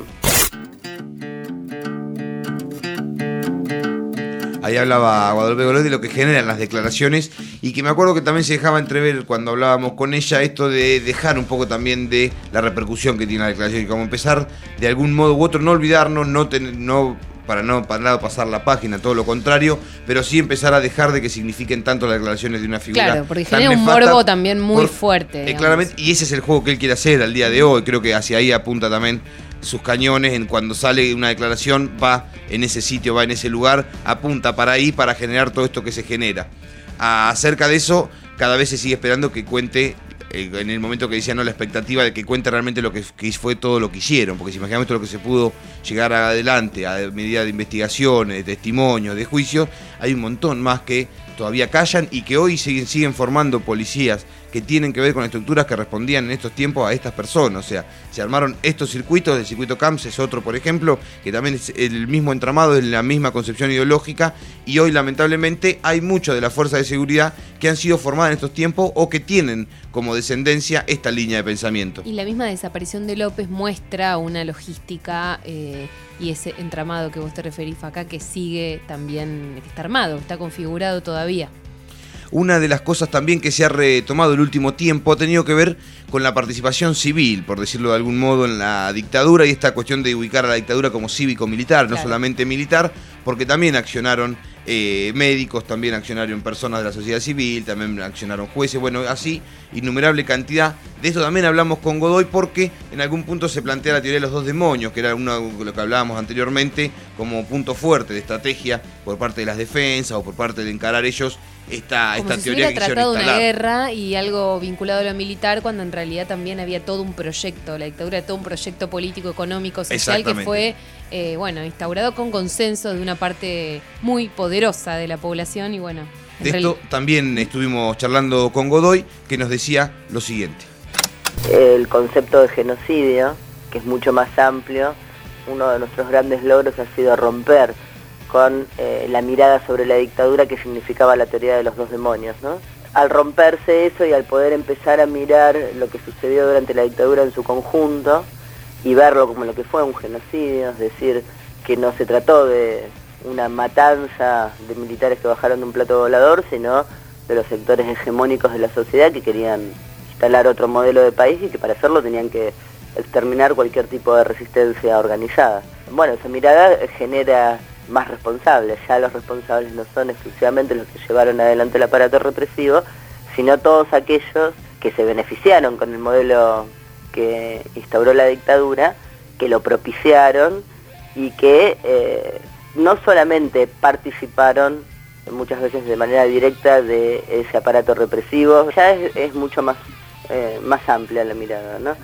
Ahí hablaba Guadalupe Godoy de lo que generan las declaraciones y que me acuerdo que también se dejaba entrever cuando hablábamos con ella esto de dejar un poco también de la repercusión que tiene la declaración y como empezar de algún modo u otro, no olvidarnos, no tener... No, para no para nada pasar la página, todo lo contrario, pero sí empezar a dejar de que signifiquen tanto las declaraciones de una figura. Claro, porque genera un morbo también muy por, fuerte. Eh, claramente, y ese es el juego que él quiere hacer al día de hoy, creo que hacia ahí apunta también sus cañones, en cuando sale una declaración, va en ese sitio, va en ese lugar, apunta para ahí para generar todo esto que se genera. Acerca de eso, cada vez se sigue esperando que cuente, eh, en el momento que decía no, la expectativa de que cuente realmente lo que, que fue todo lo que hicieron, porque si imaginamos todo lo que se pudo llegar adelante a medida de investigaciones, de testimonios, de juicios, hay un montón más que todavía callan y que hoy siguen, siguen formando policías que tienen que ver con estructuras que respondían en estos tiempos a estas personas. O sea, se armaron estos circuitos, el circuito Camps es otro, por ejemplo, que también es el mismo entramado, es la misma concepción ideológica, y hoy lamentablemente hay muchos de las fuerzas de seguridad que han sido formadas en estos tiempos o que tienen como descendencia esta línea de pensamiento. Y la misma desaparición de López muestra una logística eh, y ese entramado que vos te referís acá que sigue también, que está armado, está configurado todavía. Una de las cosas también que se ha retomado el último tiempo ha tenido que ver con la participación civil, por decirlo de algún modo, en la dictadura, y esta cuestión de ubicar a la dictadura como cívico-militar, claro. No solamente militar, porque también accionaron eh, médicos, también accionaron personas de la sociedad civil, también accionaron jueces, bueno, así, innumerable cantidad. De esto también hablamos con Godoy porque en algún punto se plantea la teoría de los dos demonios, que era uno de lo que hablábamos anteriormente como punto fuerte de estrategia por parte de las defensas o por parte de encarar ellos esta, Como esta si teoría se que hubiera quisieron tratado de una instalar. guerra y algo vinculado a lo militar, cuando en realidad también había todo un proyecto, la dictadura era todo un proyecto político, económico, social que fue eh, bueno, instaurado con consenso de una parte muy poderosa de la población y bueno. De esto también estuvimos charlando con Godoy, que nos decía lo siguiente. El concepto de genocidio, que es mucho más amplio, uno de nuestros grandes logros ha sido romper con eh, la mirada sobre la dictadura que significaba la teoría de los dos demonios, ¿no? Al romperse eso y al poder empezar a mirar lo que sucedió durante la dictadura en su conjunto y verlo como lo que fue un genocidio, es decir, que no se trató de una matanza de militares que bajaron de un plato volador, sino de los sectores hegemónicos de la sociedad que querían instalar otro modelo de país y que para hacerlo tenían que exterminar cualquier tipo de resistencia organizada. Bueno, esa mirada genera más responsables, ya los responsables no son exclusivamente los que llevaron adelante el aparato represivo, sino todos aquellos que se beneficiaron con el modelo que instauró la dictadura, que lo propiciaron y que eh, no solamente participaron muchas veces de manera directa de ese aparato represivo, ya es, es mucho más, eh, más amplia la mirada, ¿no?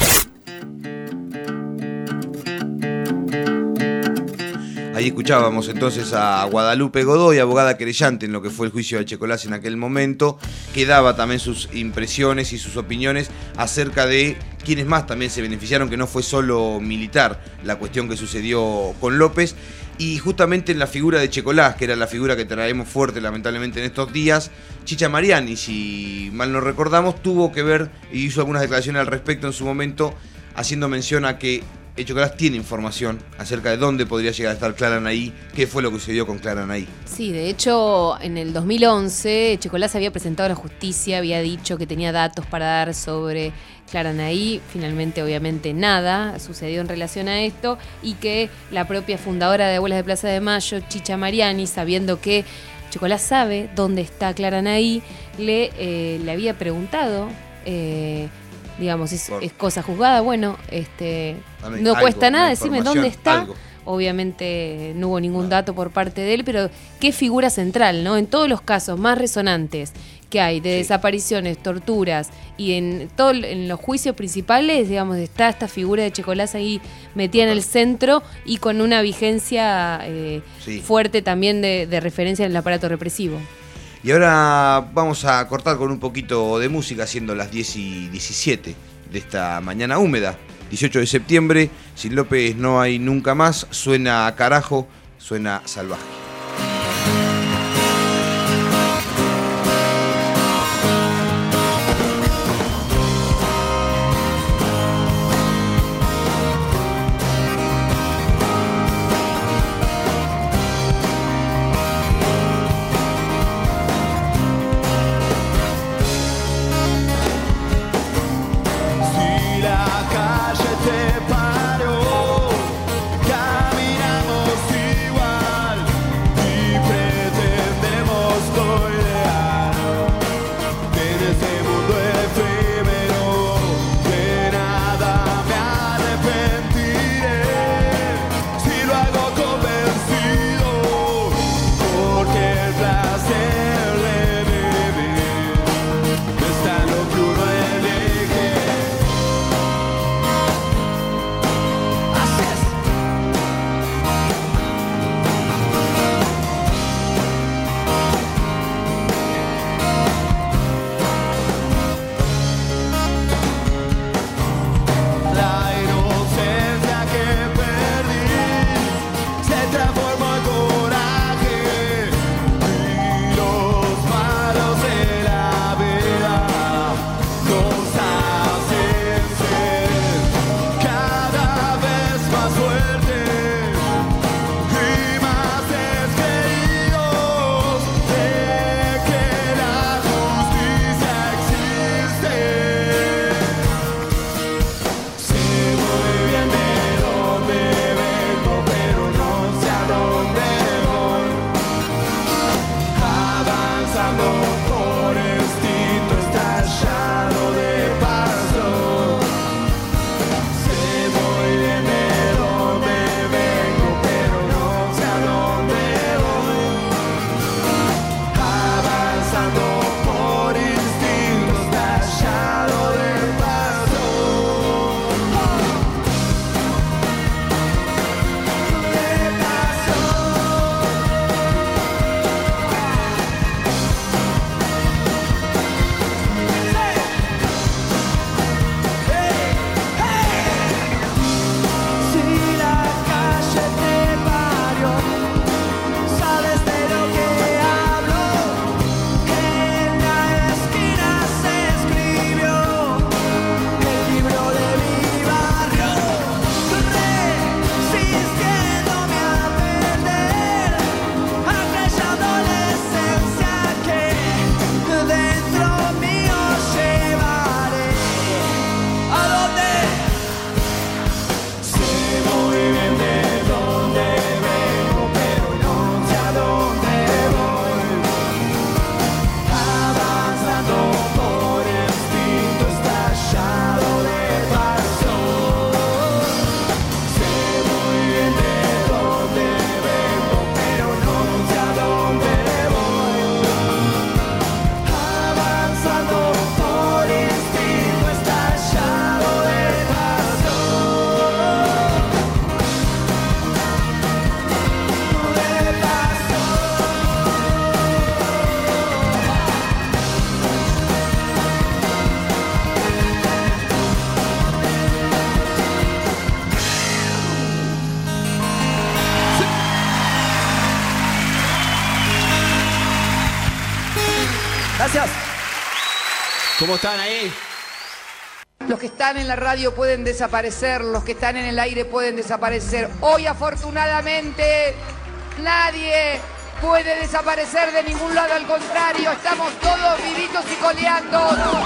Ahí escuchábamos entonces a Guadalupe Godoy, abogada querellante en lo que fue el juicio de Echecolás en aquel momento, que daba también sus impresiones y sus opiniones acerca de quienes más también se beneficiaron, que no fue solo militar la cuestión que sucedió con López. Y justamente en la figura de Echecolás, que era la figura que traemos fuerte lamentablemente en estos días, Chicha Mariani, si mal no recordamos, tuvo que ver y hizo algunas declaraciones al respecto en su momento, haciendo mención a que Echecolás tiene información acerca de dónde podría llegar a estar Clara Nahí, qué fue lo que sucedió con Clara Nahí. Sí, de hecho, en el dos mil once, Echecolás había presentado a la justicia, había dicho que tenía datos para dar sobre Clara Nahí. Finalmente, obviamente, nada sucedió en relación a esto y que la propia fundadora de Abuelas de Plaza de Mayo, Chicha Mariani, sabiendo que Echecolás sabe dónde está Clara Nahí, le, eh, le había preguntado... Eh, digamos, es, es cosa juzgada, bueno, este no algo, cuesta nada decirme dónde está. Algo. Obviamente no hubo ningún dato por parte de él, pero qué figura central, ¿no? En todos los casos más resonantes que hay de sí. desapariciones, torturas y en todo en los juicios principales, digamos, está esta figura de Echecolás ahí metida en el centro y con una vigencia eh, sí. fuerte también de, de referencia en el aparato represivo. Y ahora vamos a cortar con un poquito de música, siendo las diez y diecisiete de esta mañana húmeda. dieciocho de septiembre, sin López no hay nunca más, suena a carajo, suena salvaje. Caminamos igual. ¿Cómo están ahí? Los que están en la radio pueden desaparecer, los que están en el aire pueden desaparecer. Hoy, afortunadamente, nadie puede desaparecer de ningún lado, al contrario, estamos todos vivitos y coleando.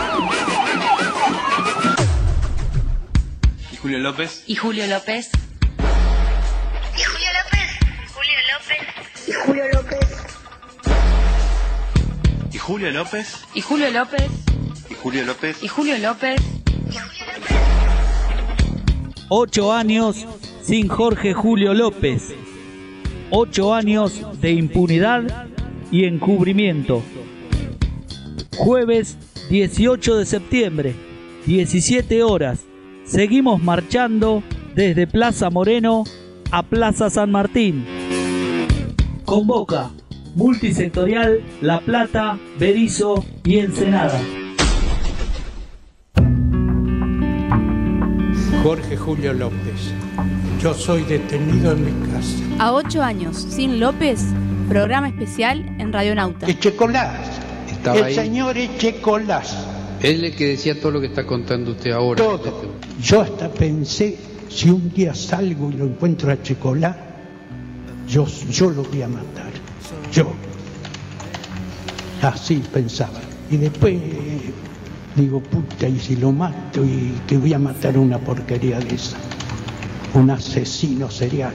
¿Y Julio López? ¿Y Julio López? ¿Y Julio López? Julio López. ¿Y Julio López? ¿Y Julio López? ¿Y Julio López? ¿Y Julio López? ¿Y Julio López? Ocho años sin Jorge Julio López. Ocho años de impunidad y encubrimiento. Jueves dieciocho de septiembre, diecisiete horas. Seguimos marchando desde Plaza Moreno a Plaza San Martín. Convoca Multisectorial La Plata, Berizo y Ensenada. Jorge Julio López. Yo soy detenido en mi casa. A ocho años sin López, programa especial en Radionauta. Echecolás. Estaba El ahí. señor Echecolás. Él es el que decía todo lo que está contando usted ahora. Todo. Yo hasta pensé, si un día salgo y lo encuentro a Echecolás, yo, yo lo voy a matar. Yo. Así pensaba. Y después digo, puta, y si lo mato y que voy a matar una porquería de esa. Un asesino serial.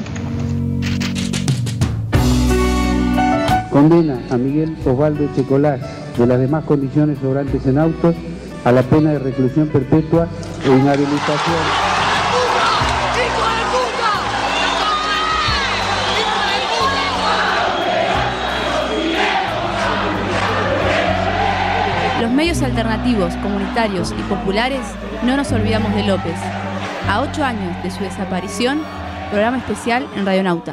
Condena a Miguel Osvaldo Echecolás de las demás condiciones sobrantes en autos a la pena de reclusión perpetua e inhabilitación. Los medios alternativos, comunitarios y populares no nos olvidamos de López. A ocho años de su desaparición, programa especial en Radionauta.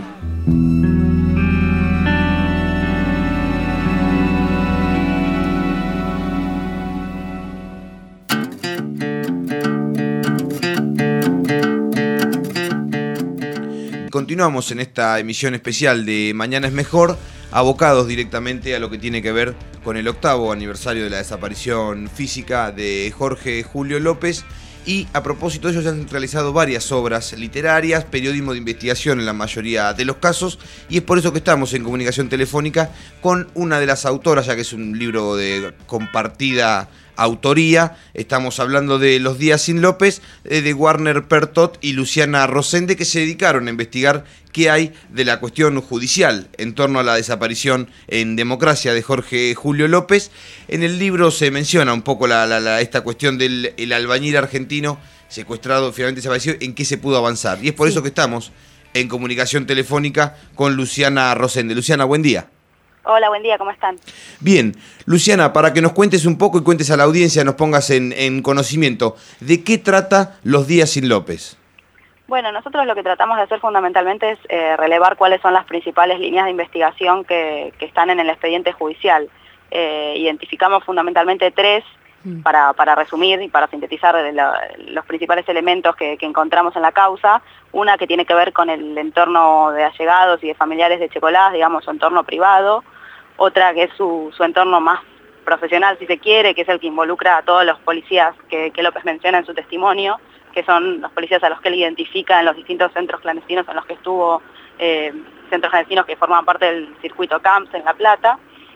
Continuamos en esta emisión especial de Mañana es Mejor, abocados directamente a lo que tiene que ver con el octavo aniversario de la desaparición física de Jorge Julio López. Y a propósito de ello, se han realizado varias obras literarias, periodismo de investigación en la mayoría de los casos, y es por eso que estamos en comunicación telefónica con una de las autoras, ya que es un libro de compartida autoría. Estamos hablando de Los días sin López, de Warner Pertot y Luciana Rosende, que se dedicaron a investigar qué hay de la cuestión judicial en torno a la desaparición en democracia de Jorge Julio López. En el libro se menciona un poco la, la, la, esta cuestión del el albañil argentino secuestrado, finalmente desaparecido, en qué se pudo avanzar. Y es por sí. eso que estamos en comunicación telefónica con Luciana Rosende. Luciana, buen día. Hola, buen día, ¿cómo están? Bien, Luciana, para que nos cuentes un poco y cuentes a la audiencia, nos pongas en, en conocimiento, ¿de qué trata Los días sin López? Bueno, nosotros lo que tratamos de hacer fundamentalmente es eh, relevar cuáles son las principales líneas de investigación que, que están en el expediente judicial. Eh, identificamos fundamentalmente tres para, para resumir y para sintetizar la, los principales elementos que, que encontramos en la causa. Una que tiene que ver con el entorno de allegados y de familiares de Echecolás, digamos, su entorno privado. Otra que es su, su entorno más profesional, si se quiere, que es el que involucra a todos los policías que, que López menciona en su testimonio, que son los policías a los que él identifica en los distintos centros clandestinos en los que estuvo, eh, centros clandestinos que forman parte del circuito CAMPS en La Plata.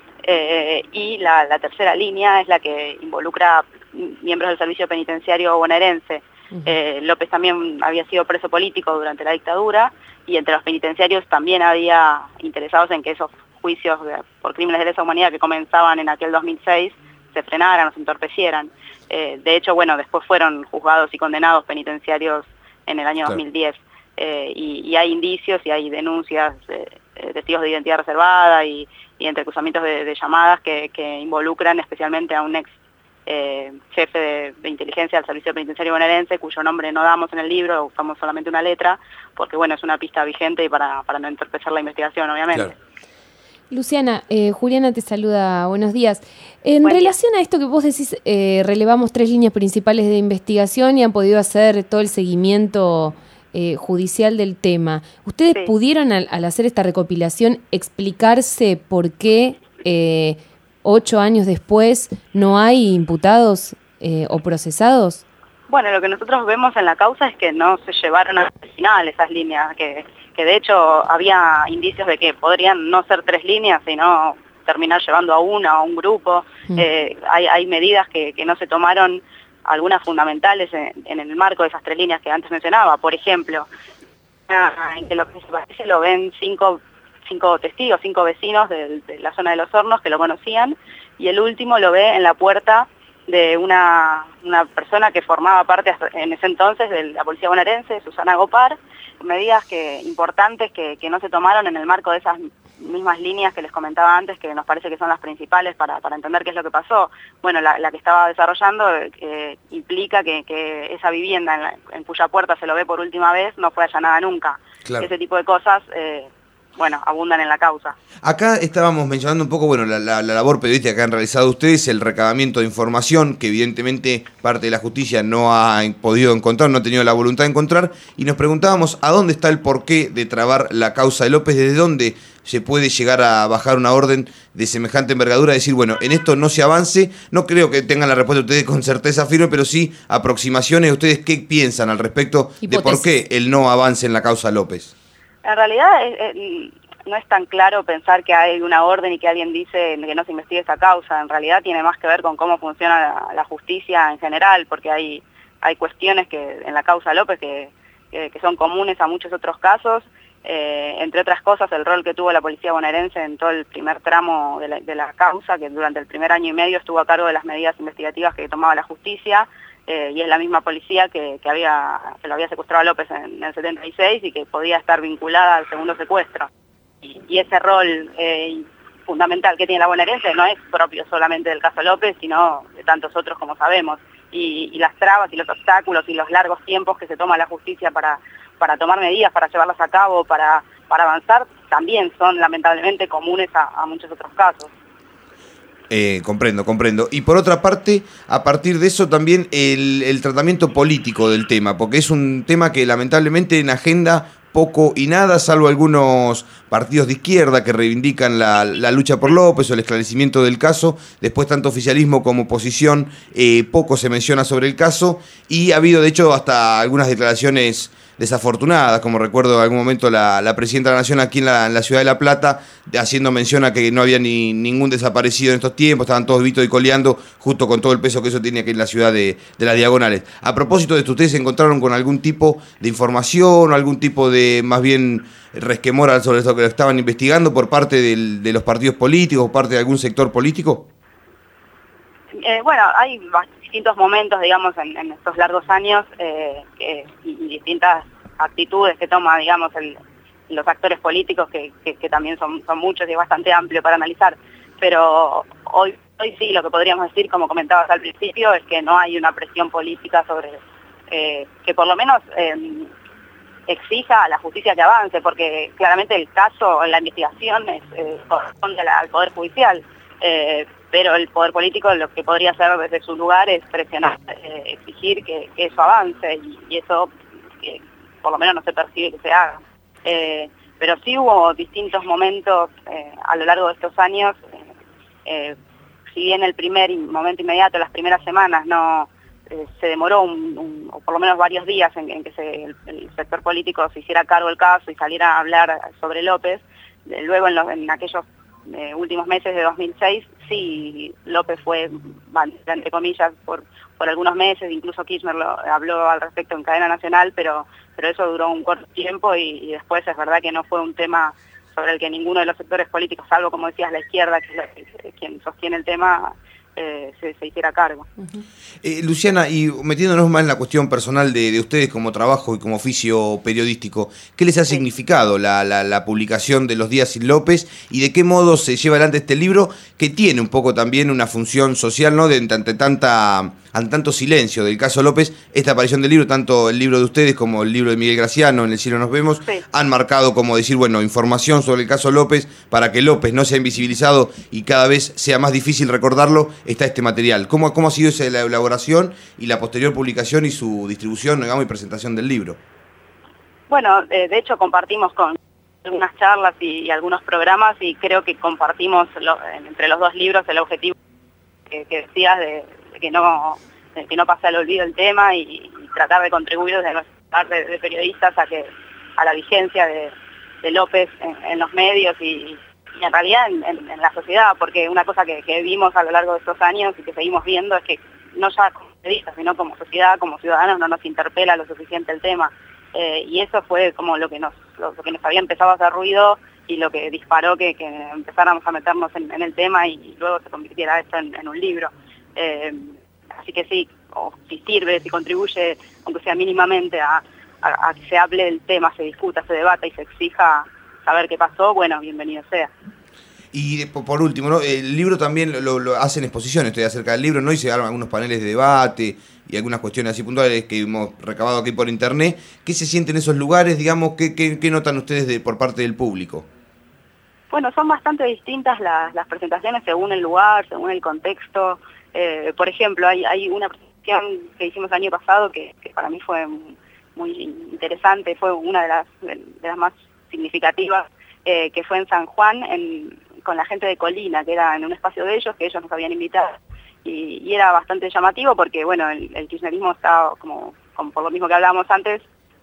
Eh, y la, la tercera línea es la que involucra miembros del servicio penitenciario bonaerense. Uh-huh. Eh, López también había sido preso político durante la dictadura y entre los penitenciarios también había interesados en que esos juicios de, por crímenes de lesa humanidad que comenzaban en aquel dos mil seis se frenaran o se entorpecieran. Eh, de hecho, bueno, después fueron juzgados y condenados penitenciarios en el año claro. dos mil diez. Eh, y, y hay indicios y hay denuncias, eh, eh, testigos de identidad reservada y, y entrecruzamientos de, de llamadas que, que involucran especialmente a un ex eh, jefe de, de inteligencia del servicio penitenciario bonaerense, cuyo nombre no damos en el libro, usamos solamente una letra, porque bueno, es una pista vigente y para, para no entorpecer la investigación, obviamente. Claro. Luciana, eh, Juliana te saluda, buenos días. En Buen relación día. a esto que vos decís, eh, relevamos tres líneas principales de investigación y han podido hacer todo el seguimiento eh, judicial del tema. ¿Ustedes Sí. pudieron, al, al hacer esta recopilación, explicarse por qué eh, ocho años después, no hay imputados eh, o procesados? Bueno, lo que nosotros vemos en la causa es que no se llevaron al final esas líneas, que, que de hecho había indicios de que podrían no ser tres líneas, sino terminar llevando a una o a un grupo. Mm. Eh, hay, hay medidas que, que no se tomaron, algunas fundamentales en, en el marco de esas tres líneas que antes mencionaba. Por ejemplo, en que lo que se parece lo ven cinco, cinco testigos, cinco vecinos de, de la zona de Los Hornos que lo conocían, y el último lo ve en la puerta de una, una persona que formaba parte en ese entonces de la policía bonaerense, Susana Gopar. Medidas que, importantes que, que no se tomaron en el marco de esas mismas líneas que les comentaba antes, que nos parece que son las principales para, para entender qué es lo que pasó. Bueno, la, la que estaba desarrollando eh, implica que, que esa vivienda en, la, en cuya puerta se lo ve por última vez no fue allanada nunca. Claro. Ese tipo de cosas, eh, bueno, abundan en la causa. Acá estábamos mencionando un poco, bueno, la, la, la labor periodística que han realizado ustedes, el recabamiento de información que evidentemente parte de la justicia no ha podido encontrar, no ha tenido la voluntad de encontrar, y nos preguntábamos a dónde está el porqué de trabar la causa de López, desde dónde se puede llegar a bajar una orden de semejante envergadura, decir, bueno, en esto no se avance. No creo que tengan la respuesta ustedes con certeza firme, pero sí aproximaciones. ¿Ustedes qué piensan al respecto Hipótesis. de por qué el no avance en la causa López? En realidad es, es, no es tan claro pensar que hay una orden y que alguien dice que no se investigue esa causa. En realidad tiene más que ver con cómo funciona la, la justicia en general, porque hay, hay cuestiones que en la causa López que, que, que son comunes a muchos otros casos. Eh, entre otras cosas, el rol que tuvo la policía bonaerense en todo el primer tramo de la, de la causa, que durante el primer año y medio estuvo a cargo de las medidas investigativas que tomaba la justicia, eh, y es la misma policía que, que, había, que lo había secuestrado a López en, en el setenta y seis y que podía estar vinculada al segundo secuestro. Y, y ese rol eh, fundamental que tiene la bonaerense no es propio solamente del caso López, sino de tantos otros como sabemos. Y, y las trabas y los obstáculos y los largos tiempos que se toma la justicia para, para tomar medidas, para llevarlas a cabo, para, para avanzar, también son lamentablemente comunes a, a muchos otros casos. Eh, comprendo, comprendo. Y por otra parte, a partir de eso también el, el tratamiento político del tema, porque es un tema que lamentablemente en agenda poco y nada, salvo algunos partidos de izquierda que reivindican la, la lucha por López o el esclarecimiento del caso. Después tanto oficialismo como oposición, eh, poco se menciona sobre el caso, y ha habido de hecho hasta algunas declaraciones desafortunadas, como recuerdo en algún momento la, la presidenta de la Nación aquí en la, en la ciudad de La Plata, haciendo mención a que no había ni ningún desaparecido en estos tiempos, estaban todos vivos y coleando, justo con todo el peso que eso tiene aquí en la ciudad de, de las Diagonales. A propósito de esto, ¿ustedes se encontraron con algún tipo de información o algún tipo de, más bien, resquemor sobre esto que lo estaban investigando por parte del, de los partidos políticos o parte de algún sector político? Eh, bueno, hay distintos momentos, digamos, en, en estos largos años eh, que, y, y distintas actitudes que toma, digamos, el, los actores políticos, que, que, que también son, son muchos y es bastante amplio para analizar. Pero hoy, hoy sí, lo que podríamos decir, como comentabas al principio, es que no hay una presión política sobre eh, que por lo menos eh, exija a la justicia que avance, porque claramente el caso, la investigación es, eh, corresponde al Poder Judicial. Eh, pero el poder político lo que podría hacer desde su lugar es presionar, eh, exigir que, que eso avance, y, y eso que por lo menos no se percibe que se haga. Eh, pero sí hubo distintos momentos eh, a lo largo de estos años, eh, eh, si bien el primer momento inmediato, las primeras semanas, no eh, se demoró un, un, o por lo menos varios días en, en que se, el, el sector político se hiciera cargo del caso y saliera a hablar sobre López. Eh, luego en, los, en aquellos Eh, últimos meses de dos mil seis, sí, López fue, entre comillas, por, por algunos meses, incluso Kirchner lo, habló al respecto en cadena nacional, pero, pero eso duró un corto tiempo y, y después es verdad que no fue un tema sobre el que ninguno de los sectores políticos, salvo como decías la izquierda, que es la, que, quien sostiene el tema, eh, se, se hiciera cargo. Uh-huh. eh, Luciana, y metiéndonos más en la cuestión personal de, de ustedes como trabajo y como oficio periodístico, ¿qué les ha sí. significado la, la, la publicación de Los Días sin López y de qué modo se lleva adelante este libro que tiene un poco también una función social, ¿no? De ante tanta ante tanto silencio del caso López, esta aparición del libro, tanto el libro de ustedes como el libro de Miguel Graciano, En el cielo nos vemos, sí. han marcado como decir, bueno, información sobre el caso López para que López no sea invisibilizado y cada vez sea más difícil recordarlo, está este material. ¿Cómo, cómo ha sido esa la elaboración y la posterior publicación y su distribución, digamos, y presentación del libro? Bueno, eh, de hecho compartimos con algunas charlas y, y algunos programas y creo que compartimos lo, entre los dos libros el objetivo que, que decías de, de que no de que no pase al olvido el tema y, y tratar de contribuir desde nuestra parte de periodistas a que a la vigencia de, de López en, en los medios y, y en realidad en, en, en la sociedad, porque una cosa que, que vimos a lo largo de estos años y que seguimos viendo es que no ya como periodistas, sino como sociedad, como ciudadanos, no nos interpela lo suficiente el tema. Eh, y eso fue como lo que nos lo, lo que nos había empezado a hacer ruido y lo que disparó que, que empezáramos a meternos en, en el tema y luego se convirtiera esto en, en un libro. Eh, así que sí, o si sirve, si contribuye, aunque sea mínimamente, a, a, a que se hable del tema, se discuta, se debata y se exija saber qué pasó, bueno, bienvenido sea. Y de, por último, ¿no? El libro también lo, lo hacen exposiciones, estoy acerca del libro, ¿no? Y se arman algunos paneles de debate y algunas cuestiones así puntuales que hemos recabado aquí por internet. ¿Qué se siente en esos lugares? Digamos, ¿qué, qué, qué notan ustedes de, por parte del público? Bueno, son bastante distintas las, las presentaciones según el lugar, según el contexto. Eh, por ejemplo, hay, hay una presentación que hicimos el año pasado que, que para mí fue muy interesante, fue una de las, de, de las más significativas, eh, que fue en San Juan, en, con la gente de Colina, que era en un espacio de ellos, que ellos nos habían invitado. Y, y era bastante llamativo porque, bueno, el, el kirchnerismo estaba, como, como por lo mismo que hablábamos antes,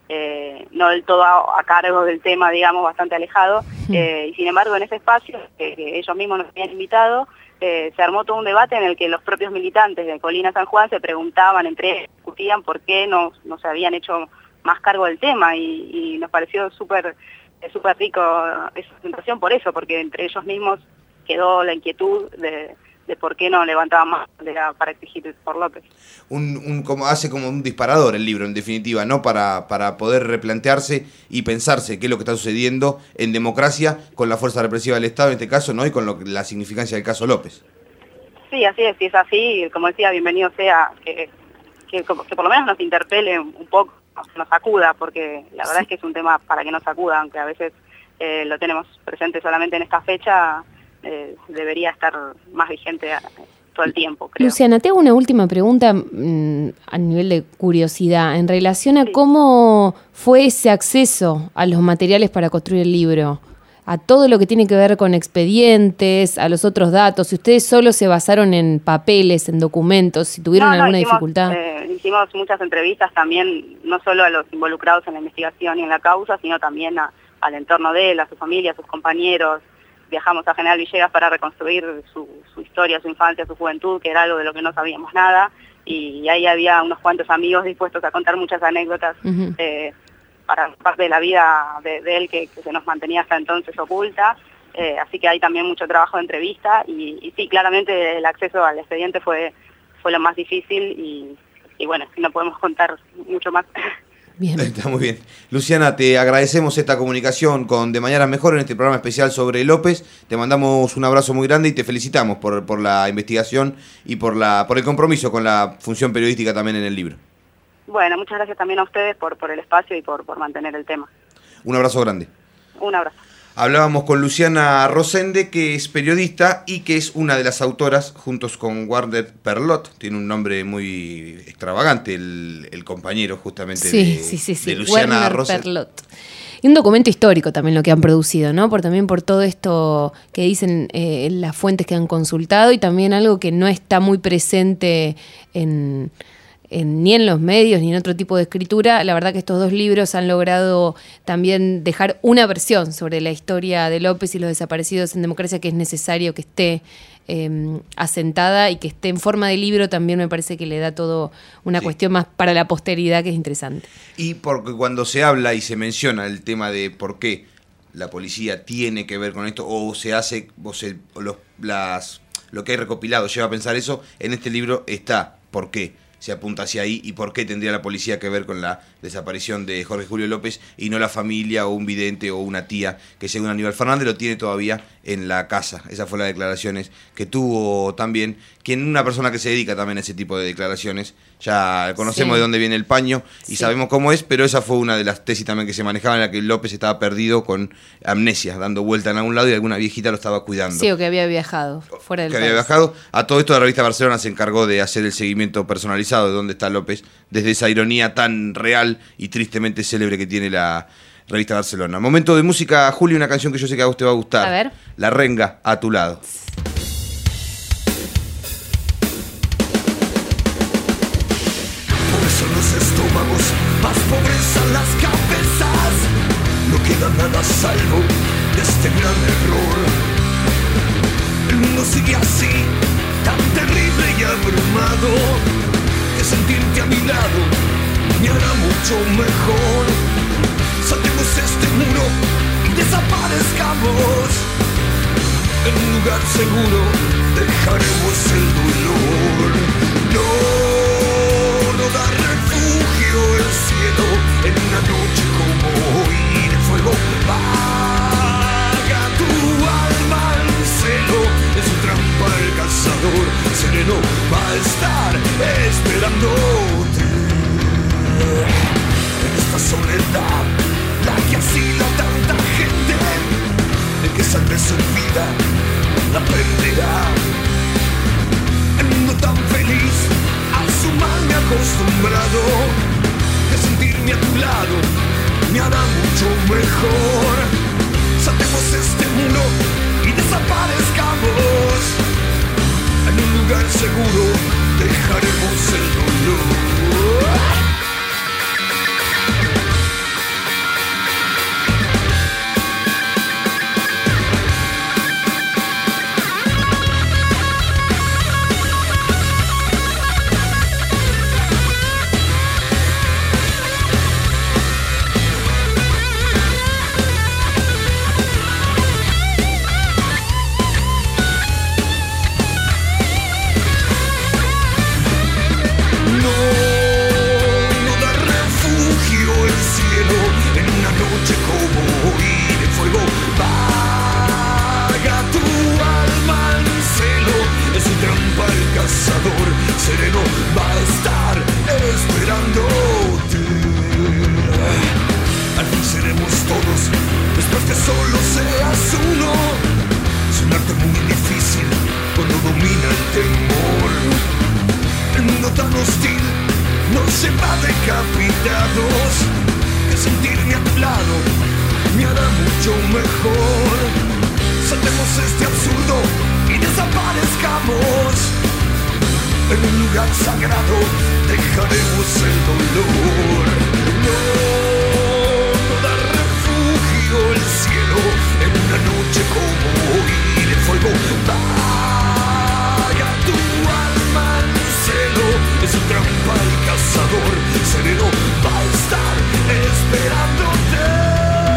eh, no del todo a, a cargo del tema, digamos, bastante alejado. Eh, y sin embargo, en ese espacio, que, que ellos mismos nos habían invitado, eh, se armó todo un debate en el que los propios militantes de Colina San Juan se preguntaban, entre ellos, discutían por qué no, no se habían hecho más cargo del tema. Y, y nos pareció súper súper rico esa presentación por eso, porque entre ellos mismos quedó la inquietud de, de por qué no levantaban más bandera para exigir por López. Un, un, como hace como un disparador el libro, en definitiva, ¿no? Para, para poder replantearse y pensarse qué es lo que está sucediendo en democracia con la fuerza represiva del Estado, en este caso, ¿no? Y con lo, la significancia del caso López. Sí, así es, si es así, como decía, bienvenido sea que, que, que por lo menos nos interpele un poco, nos sacuda, porque la verdad es que es un tema para que nos sacuda, aunque a veces eh, lo tenemos presente solamente en esta fecha, eh, debería estar más vigente a, todo el tiempo, creo. Luciana, te hago una última pregunta mmm, a nivel de curiosidad, en relación a sí. cómo fue ese acceso a los materiales para construir el libro, a todo lo que tiene que ver con expedientes, a los otros datos, si ustedes solo se basaron en papeles, en documentos, si tuvieron no, no, alguna hicimos, dificultad. Eh, hicimos muchas entrevistas también, no solo a los involucrados en la investigación y en la causa, sino también a, al entorno de él, a su familia, a sus compañeros. Viajamos a General Villegas para reconstruir su, su historia, su infancia, su juventud, que era algo de lo que no sabíamos nada, y ahí había unos cuantos amigos dispuestos a contar muchas anécdotas uh-huh. eh, para parte de la vida de, de él que, que se nos mantenía hasta entonces oculta, eh, así que hay también mucho trabajo de entrevista y, y sí, claramente el acceso al expediente fue, fue lo más difícil y, y bueno, no podemos contar mucho más. Bien. Está muy bien. Luciana, te agradecemos esta comunicación con De Mañana Mejor en este programa especial sobre López. Te mandamos un abrazo muy grande y te felicitamos por, por la investigación y por, la, por el compromiso con la función periodística también en el libro. Bueno, muchas gracias también a ustedes por, por el espacio y por, por mantener el tema. Un abrazo grande. Un abrazo. Hablábamos con Luciana Rosende, que es periodista y que es una de las autoras, juntos con Warner Perlot, tiene un nombre muy extravagante el, el compañero justamente sí, de, sí, sí, sí. de Luciana Warner Rosende. Perlot. Y un documento histórico también lo que han producido, ¿no? Por también por todo esto que dicen eh, las fuentes que han consultado y también algo que no está muy presente en... En, ni en los medios ni en otro tipo de escritura. La verdad que estos dos libros han logrado también dejar una versión sobre la historia de López y los desaparecidos en democracia que es necesario que esté eh, asentada y que esté en forma de libro. También me parece que le da todo una sí. cuestión más para la posteridad que es interesante. Y porque cuando se habla y se menciona el tema de por qué la policía tiene que ver con esto o se hace, o se, o los, las, lo que hay recopilado lleva a pensar eso, en este libro está por qué se apunta hacia ahí y por qué tendría la policía que ver con la desaparición de Jorge Julio López y no la familia o un vidente o una tía que según Aníbal Fernández lo tiene todavía en la casa. Esas fueron las declaraciones que tuvo también, quien una persona que se dedica también a ese tipo de declaraciones, ya conocemos sí. de dónde viene el paño y sí. sabemos cómo es, pero esa fue una de las tesis también que se manejaba en la que López estaba perdido con amnesia, dando vuelta en algún lado y alguna viejita lo estaba cuidando. Sí, o que había viajado fuera del que país. había viajado. A todo esto la revista Barcelona se encargó de hacer el seguimiento personalizado de dónde está López, desde esa ironía tan real y tristemente célebre que tiene la, Revista Barcelona. Momento de música, Juli, una canción que yo sé que a vos te va a gustar. A ver. La Renga, A tu lado. Los estómagos, más pobreza en las cabezas. No queda nada a salvo de este gran error. El mundo sigue así, tan terrible y abrumado, que sentirte a mi lado me hará mucho mejor. Saltemos este muro y desaparezcamos. En un lugar seguro dejaremos el dolor. No. No da refugio el cielo en una noche como hoy de fuego. Vaga tu alma al celo, es su trampa el cazador sereno va a estar esperándote. En esta soledad, la que asila tanta gente, de que salve su vida, la perderá. El mundo tan feliz, a su mal me he acostumbrado, que sentirme a tu lado me hará mucho mejor. Saltemos este muro y desaparezcamos. En un lugar seguro dejaremos el dolor. Sereno va a estar esperándote. Al fin seremos todos, después que solo seas uno. Es un arte muy difícil cuando domina el temor. El mundo tan hostil nos lleva decapitados, que sentirme a tu lado me hará mucho mejor. Saltemos este absurdo y desaparezcamos. En un lugar sagrado dejaremos el dolor. No, no da refugio el cielo en una noche como hoy de fuego. Vaya tu alma al celo, es su trampa el cazador sereno va a estar esperándote.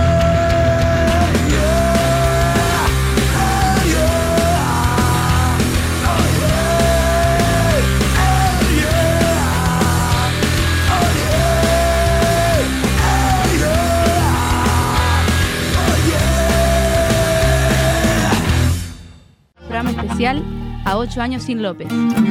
Especial a ocho años sin López.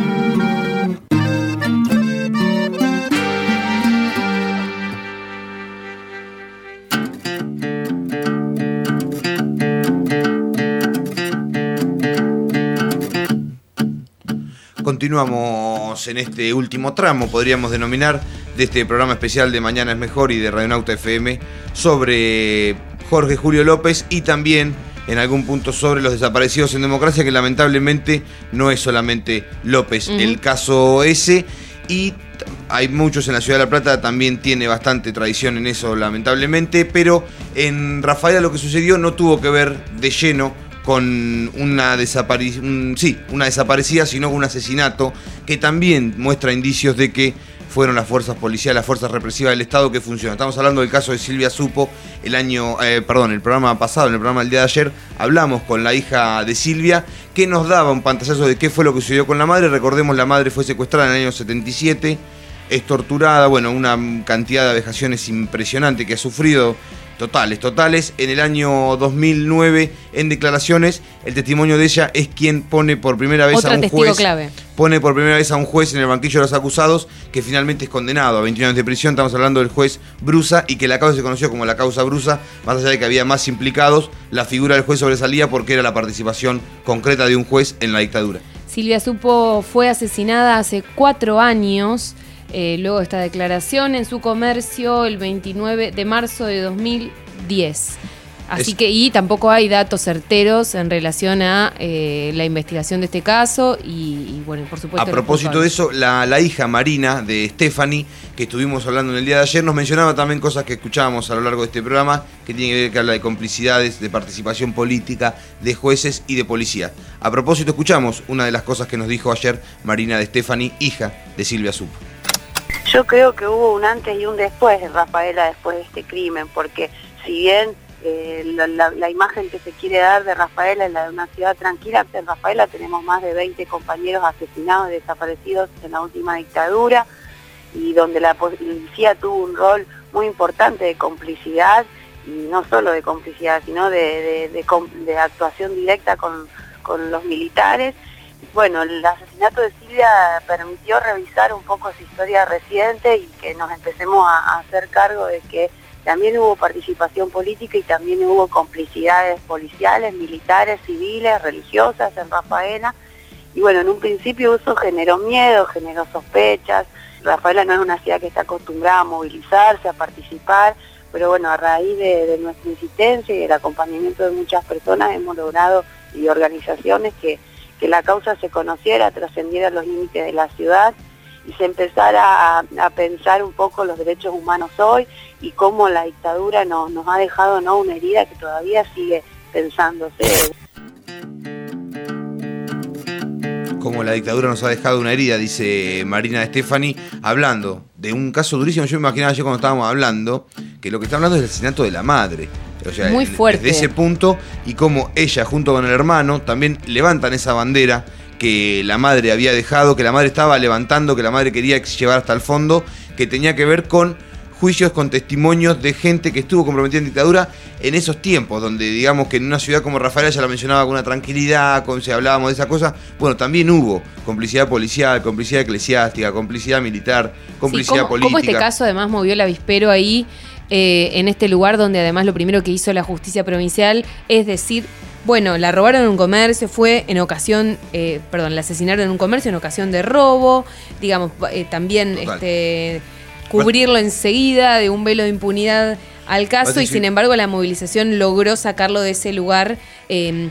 Continuamos en este último tramo, podríamos denominar, de este programa especial de Mañana es Mejor y de Radionauta F M sobre Jorge Julio López y también en algún punto sobre los desaparecidos en democracia, que lamentablemente no es solamente López uh-huh. el caso ese, y hay muchos en la Ciudad de La Plata, también tiene bastante tradición en eso lamentablemente, pero en Rafaela lo que sucedió no tuvo que ver de lleno con una, desapari- un, sí, una desaparecida, sino con un asesinato que también muestra indicios de que fueron las fuerzas policiales, las fuerzas represivas del Estado que funcionan. Estamos hablando del caso de Silvia Supo. El año, eh, perdón, el programa pasado, en el programa del día de ayer, hablamos con la hija de Silvia, que nos daba un pantallazo de qué fue lo que sucedió con la madre. Recordemos, la madre fue secuestrada en el año setenta y siete, es torturada, bueno, una cantidad de vejaciones impresionante que ha sufrido. Totales, totales. En el año dos mil nueve, en declaraciones, el testimonio de ella es quien pone por primera vez Otra a un testigo juez. clave. Pone por primera vez a un juez en el banquillo de los acusados, que finalmente es condenado a veintiún años de prisión. Estamos hablando del juez Brusa, y que la causa se conoció como la causa Brusa, más allá de que había más implicados. La figura del juez sobresalía porque era la participación concreta de un juez en la dictadura. Silvia Supo fue asesinada hace cuatro años. Eh, luego de esta declaración en su comercio el veintinueve de marzo de dos mil diez. Así Es- que, y tampoco hay datos certeros en relación a eh, la investigación de este caso y, y, bueno, por supuesto... A los propósito de culpables. eso, la, la hija Marina de Stephanie, que estuvimos hablando en el día de ayer, nos mencionaba también cosas que escuchábamos a lo largo de este programa, que tiene que ver, que habla de complicidades, de participación política, de jueces y de policía. A propósito, escuchamos una de las cosas que nos dijo ayer Marina de Stephanie, hija de Silvia Supo. Yo creo que hubo un antes y un después de Rafaela después de este crimen, porque si bien eh, la, la- la imagen que se quiere dar de Rafaela es la de una ciudad tranquila, en Rafaela tenemos más de veinte compañeros asesinados, desaparecidos en la última dictadura, y donde la policía tuvo un rol muy importante de complicidad, y no solo de complicidad, sino de, de- de com- de actuación directa con, con los militares. Bueno, el asesinato de Silvia permitió revisar un poco su historia reciente y que nos empecemos a, a hacer cargo de que también hubo participación política y también hubo complicidades policiales, militares, civiles, religiosas en Rafaela. Y bueno, en un principio eso generó miedo, generó sospechas. Rafaela no es una ciudad que está acostumbrada a movilizarse, a participar, pero bueno, a raíz de, de nuestra insistencia y el acompañamiento de muchas personas hemos logrado, y organizaciones, que que la causa se conociera, trascendiera los límites de la ciudad y se empezara a, a pensar un poco los derechos humanos hoy y cómo la dictadura nos, nos ha dejado, ¿no?, una herida que todavía sigue pensándose. Como la dictadura nos ha dejado una herida, dice Marina de Stephanie, hablando de un caso durísimo. Yo me imaginaba ayer cuando estábamos hablando que lo que está hablando es el asesinato de la madre. O sea, Muy fuerte. Desde ese punto, y como ella junto con el hermano también levantan esa bandera que la madre había dejado, que la madre estaba levantando, que la madre quería llevar hasta el fondo, que tenía que ver con juicios, con testimonios de gente que estuvo comprometida en dictadura en esos tiempos, donde digamos que en una ciudad como Rafaela ya la mencionaba con una tranquilidad, con, si hablábamos de esa cosa, bueno, también hubo complicidad policial, complicidad eclesiástica, complicidad militar, complicidad Sí, ¿cómo, política. cómo este caso además movió el avispero ahí, eh, en este lugar donde además lo primero que hizo la justicia provincial es decir, bueno, la robaron en un comercio, fue en ocasión, eh, perdón, la asesinaron en un comercio en ocasión de robo, digamos, eh, también Total. este, cubrirlo enseguida de un velo de impunidad al caso, y sin embargo la movilización logró sacarlo de ese lugar, eh,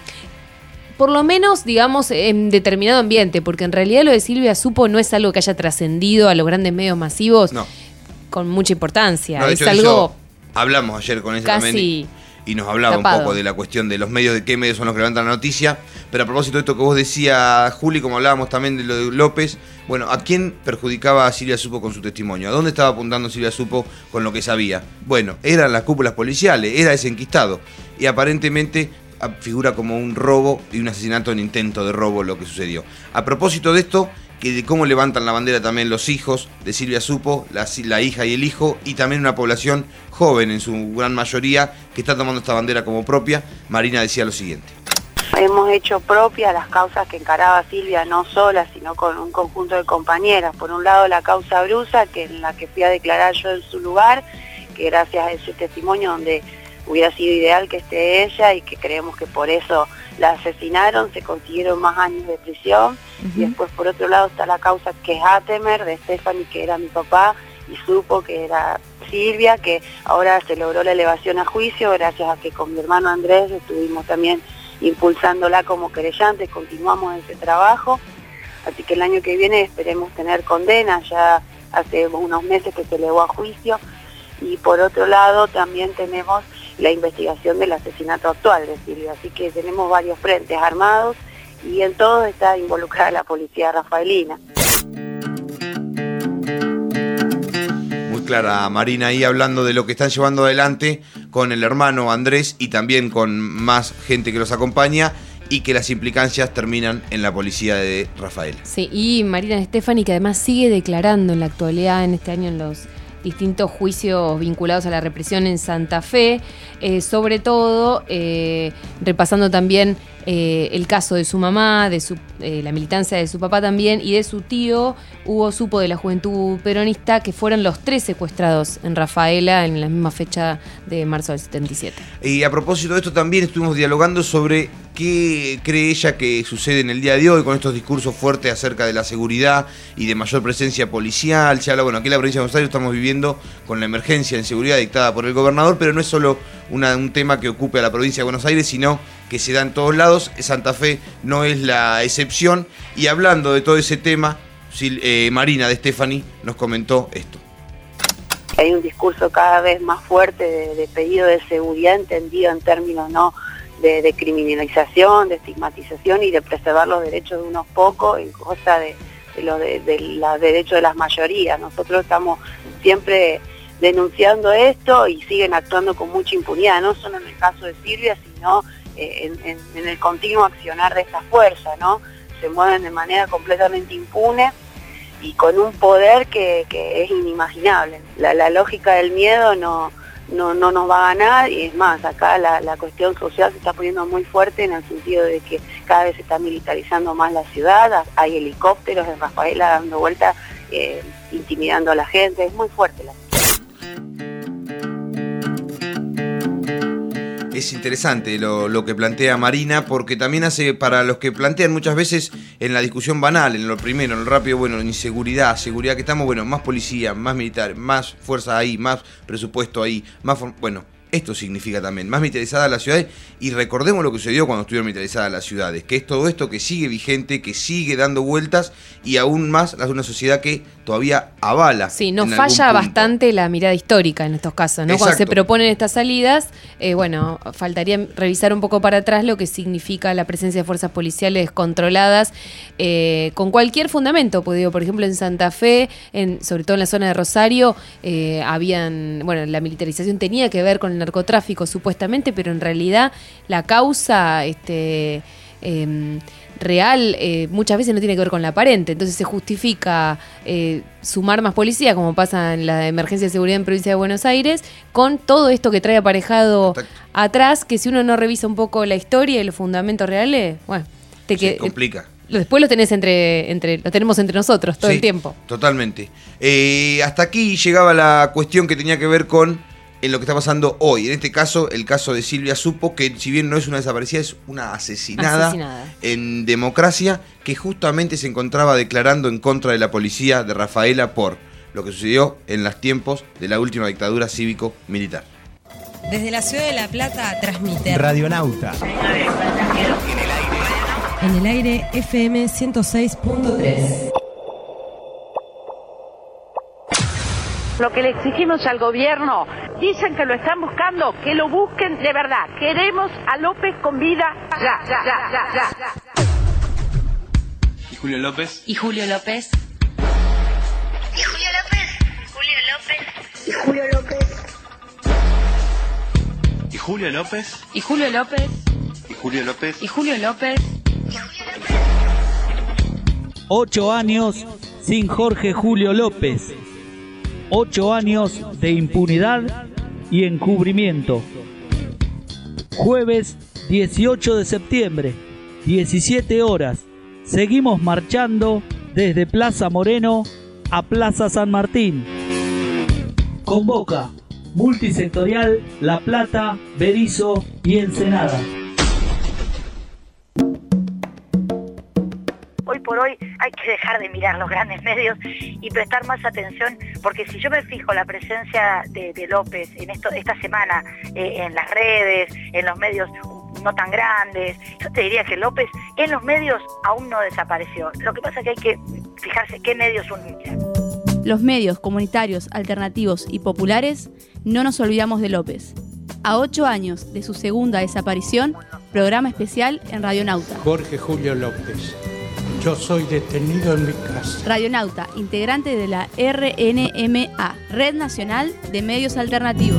por lo menos, digamos, en determinado ambiente, porque en realidad lo de Silvia Supo no es algo que haya trascendido a los grandes medios masivos No. con mucha importancia, No, de es hecho, algo eso hablamos ayer con ella también casi... y, y nos hablaba tapado. un poco de la cuestión de los medios, de qué medios son los que levantan la noticia. Pero a propósito de esto que vos decías, Juli, como hablábamos también de lo de López, bueno, ¿a quién perjudicaba a Silvia Supo con su testimonio? ¿A dónde estaba apuntando Silvia Supo con lo que sabía? Bueno, eran las cúpulas policiales, era ese enquistado. Y aparentemente figura como un robo y un asesinato en intento de robo lo que sucedió. A propósito de esto, que de cómo levantan la bandera también los hijos de Silvia Supo, la, la hija y el hijo, y también una población joven en su gran mayoría que está tomando esta bandera como propia. Marina decía lo siguiente. Hemos hecho propias las causas que encaraba Silvia, no sola, sino con un conjunto de compañeras. Por un lado la causa Brusa, que en la que fui a declarar yo en su lugar, que gracias a ese testimonio donde hubiera sido ideal que esté ella y que creemos que por eso la asesinaron, se consiguieron más años de prisión. Uh-huh. Y después por otro lado está la causa que es Atemer, de Stephanie, que era mi papá, y Supo, que era Silvia, que ahora se logró la elevación a juicio gracias a que con mi hermano Andrés estuvimos también impulsándola como querellante, continuamos ese trabajo, así que el año que viene esperemos tener condena, ya hace unos meses que se elevó a juicio. Y por otro lado también tenemos la investigación del asesinato actual de Silvia, así que tenemos varios frentes armados y en todos está involucrada la policía rafaelina. Muy clara Marina ahí hablando de lo que están llevando adelante con el hermano Andrés y también con más gente que los acompaña, y que las implicancias terminan en la policía de Rafaela. Sí, y Marina Stephanie, que además sigue declarando en la actualidad, en este año, en los distintos juicios vinculados a la represión en Santa Fe, eh, sobre todo eh, repasando también eh, el caso de su mamá, de su, eh, la militancia de su papá también, y de su tío, Hugo Supo, de la Juventud Peronista, que fueron los tres secuestrados en Rafaela en la misma fecha de marzo del setenta y siete. Y a propósito de esto también estuvimos dialogando sobre ¿Qué cree ella que sucede en el día de hoy con estos discursos fuertes acerca de la seguridad y de mayor presencia policial? Se habla, bueno, aquí en la provincia de Buenos Aires estamos viviendo con la emergencia en seguridad dictada por el gobernador, pero no es solo una, un tema que ocupe a la provincia de Buenos Aires, sino que se da en todos lados. Santa Fe no es la excepción. Y hablando de todo ese tema, eh, Marina de Stefani nos comentó esto. Hay un discurso cada vez más fuerte de, de pedido de seguridad, entendido en términos no de, de criminalización, de estigmatización y de preservar los derechos de unos pocos en costa de, de los de, de los derechos de las mayorías. Nosotros estamos siempre denunciando esto y siguen actuando con mucha impunidad, no solo en el caso de Silvia, sino eh, en, en, en el continuo accionar de esta fuerza, ¿no? Se mueven de manera completamente impune y con un poder que, que es inimaginable. La, la lógica del miedo no, no, no nos va a ganar, y es más, acá la, la cuestión social se está poniendo muy fuerte en el sentido de que cada vez se está militarizando más la ciudad, hay helicópteros de Rafaela dando vueltas, eh, intimidando a la gente, es muy fuerte la Es interesante lo, lo que plantea Marina, porque también hace, para los que plantean muchas veces en la discusión banal, en lo primero, en lo rápido, bueno, inseguridad, seguridad que estamos, bueno, más policía, más militar, más fuerza ahí, más presupuesto ahí, más, bueno, esto significa también más militarizadas las ciudades, y recordemos lo que sucedió cuando estuvieron militarizadas las ciudades, que es todo esto que sigue vigente, que sigue dando vueltas, y aún más una sociedad que todavía avala. Sí, nos falla bastante la mirada histórica en estos casos, ¿no? Exacto. Cuando se proponen estas salidas, eh, bueno, faltaría revisar un poco para atrás lo que significa la presencia de fuerzas policiales controladas, eh, con cualquier fundamento, pues digo, por ejemplo en Santa Fe, en, sobre todo en la zona de Rosario, eh, habían, bueno, la militarización tenía que ver con el narcotráfico supuestamente, pero en realidad la causa este, eh, real eh, muchas veces no tiene que ver con la aparente, entonces se justifica eh, sumar más policía, como pasa en la emergencia de seguridad en provincia de Buenos Aires, con todo esto que trae aparejado atrás, que si uno no revisa un poco la historia y los fundamentos reales, bueno, te se complica. Después lo tenés entre, entre, lo tenemos entre nosotros todo sí, el tiempo. Totalmente. Eh, hasta aquí llegaba la cuestión que tenía que ver con en lo que está pasando hoy. En este caso, el caso de Silvia Supo, que si bien no es una desaparecida, es una asesinada, asesinada en democracia, que justamente se encontraba declarando en contra de la policía de Rafaela por lo que sucedió en los tiempos de la última dictadura cívico-militar. Desde la ciudad de La Plata transmite Radionauta. En el aire F M ciento seis punto tres. Lo que le exigimos al gobierno, dicen que lo están buscando, que lo busquen de verdad. Queremos a López con vida ya, ya, ya, ya, ya. ¿Y Julio López? ¿Y Julio López? ¿Y Julio López? Julio López. ¿Y Julio López? ¿Y Julio López? ¿Y Julio López? ¿Y Julio López? ¿Y Julio López? Ocho años sin Jorge Julio López. Ocho años de impunidad y encubrimiento. Jueves dieciocho de septiembre, diecisiete horas. Seguimos marchando desde Plaza Moreno a Plaza San Martín. Convoca Multisectorial La Plata, Berizo y Ensenada. Hoy por hoy hay que dejar de mirar los grandes medios y prestar más atención, porque si yo me fijo la presencia de, de López en esto esta semana eh, en las redes, en los medios no tan grandes, yo te diría que López en los medios aún no desapareció. Lo que pasa es que hay que fijarse qué medios uno mira. Los medios comunitarios, alternativos y populares, no nos olvidamos de López. A ocho años de su segunda desaparición, programa especial en Radionauta. Jorge Julio López. Yo soy detenido en mi casa. Radionauta, integrante de la R N M A, Red Nacional de Medios Alternativos.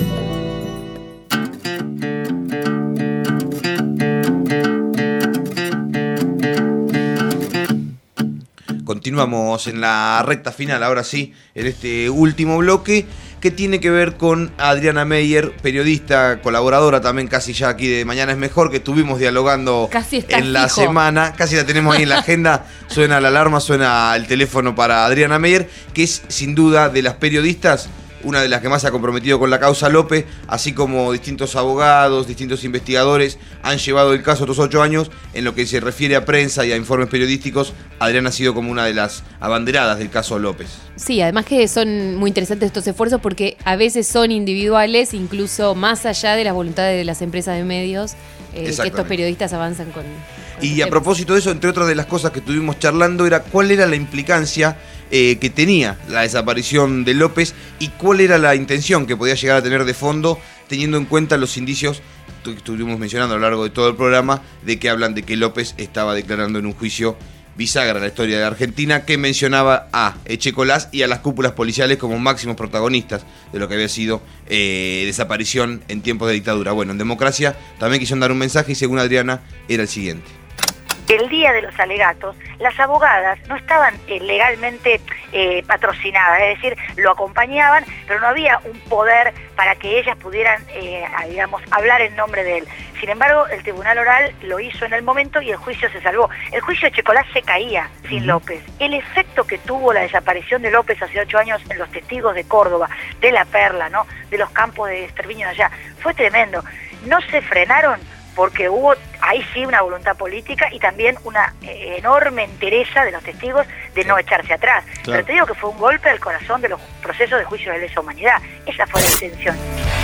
Continuamos en la recta final, ahora sí, en este último bloque, que tiene que ver con Adriana Meyer, periodista, colaboradora también casi ya aquí de Mañana es Mejor, que estuvimos dialogando en la fijo. semana, casi la tenemos ahí en la agenda, suena la alarma, suena el teléfono para Adriana Meyer, que es sin duda de las periodistas una de las que más se ha comprometido con la causa López, así como distintos abogados, distintos investigadores han llevado el caso estos ocho años. En lo que se refiere a prensa y a informes periodísticos, Adriana ha sido como una de las abanderadas del caso López. Sí, además que son muy interesantes estos esfuerzos porque a veces son individuales, incluso más allá de las voluntades de las empresas de medios, eh, que estos periodistas avanzan con... Y a propósito de eso, entre otras de las cosas que estuvimos charlando, era cuál era la implicancia eh, que tenía la desaparición de López y cuál era la intención que podía llegar a tener de fondo, teniendo en cuenta los indicios que estuvimos mencionando a lo largo de todo el programa, de que hablan de que López estaba declarando en un juicio bisagra la historia de Argentina, que mencionaba a Echecolás y a las cúpulas policiales como máximos protagonistas de lo que había sido eh, desaparición en tiempos de dictadura. Bueno, en Democracia también quisieron dar un mensaje y según Adriana era el siguiente. El día de los alegatos, las abogadas no estaban eh, legalmente eh, patrocinadas, es decir, lo acompañaban, pero no había un poder para que ellas pudieran, eh, digamos, hablar en nombre de él. Sin embargo, el tribunal oral lo hizo en el momento y el juicio se salvó. El juicio de Echecolás se caía sin uh-huh. López. El efecto que tuvo la desaparición de López hace ocho años en los testigos de Córdoba, de La Perla, ¿no?, de los campos de exterminio de allá, fue tremendo. No se frenaron porque hubo ahí sí una voluntad política y también una eh, enorme entereza de los testigos de no echarse atrás. Claro. Pero te digo que fue un golpe al corazón de los procesos de juicio de lesa humanidad. Esa fue la intención.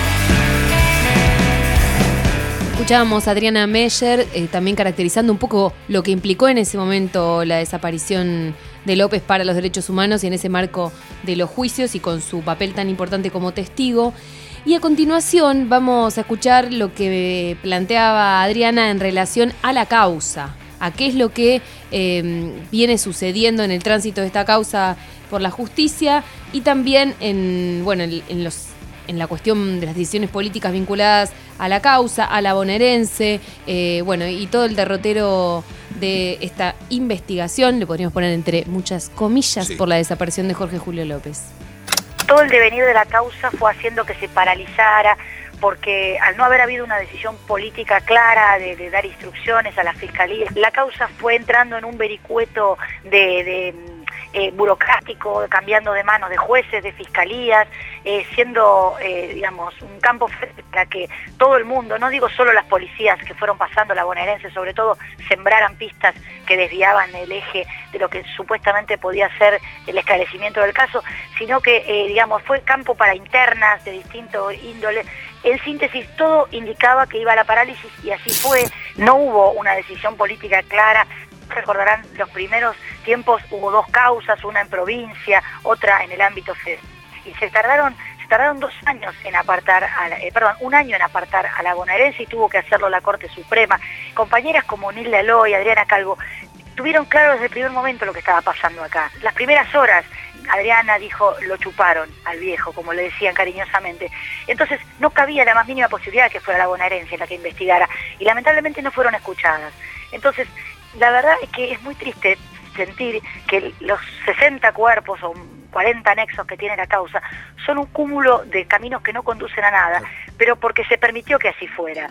Escuchábamos a Adriana Meyer eh, también caracterizando un poco lo que implicó en ese momento la desaparición de López para los derechos humanos y en ese marco de los juicios y con su papel tan importante como testigo. Y a continuación vamos a escuchar lo que planteaba Adriana en relación a la causa, a qué es lo que eh, viene sucediendo en el tránsito de esta causa por la justicia y también en, bueno, en, en, los, en la cuestión de las decisiones políticas vinculadas a la causa, a la bonaerense, eh, bueno, y todo el derrotero de esta investigación, le podríamos poner entre muchas comillas, sí, por la desaparición de Jorge Julio López. Todo el devenir de la causa fue haciendo que se paralizara, porque al no haber habido una decisión política clara de, de dar instrucciones a la Fiscalía, la causa fue entrando en un vericueto de, de eh, burocrático, cambiando de manos de jueces, de fiscalías, eh, siendo, eh, digamos, un campo para que todo el mundo, no digo solo las policías que fueron pasando, la bonaerense sobre todo, sembraran pistas que desviaban el eje de lo que supuestamente podía ser el esclarecimiento del caso, sino que, eh, digamos, fue campo para internas de distinto índole. En síntesis, todo indicaba que iba a la parálisis y así fue. No hubo una decisión política clara. Recordarán, los primeros tiempos hubo dos causas, una en provincia, otra en el ámbito federal. Y se tardaron, se tardaron dos años en apartar, a la, eh, perdón, un año en apartar a la bonaerense y tuvo que hacerlo la Corte Suprema. Compañeras como Nilda Eloy, Adriana Calvo, tuvieron claro desde el primer momento lo que estaba pasando acá. Las primeras horas, Adriana dijo, lo chuparon al viejo, como le decían cariñosamente. Entonces no cabía la más mínima posibilidad de que fuera la bonaerense la que investigara y lamentablemente no fueron escuchadas. Entonces la verdad es que es muy triste sentir que los sesenta cuerpos o cuarenta anexos que tiene la causa son un cúmulo de caminos que no conducen a nada, pero porque se permitió que así fuera.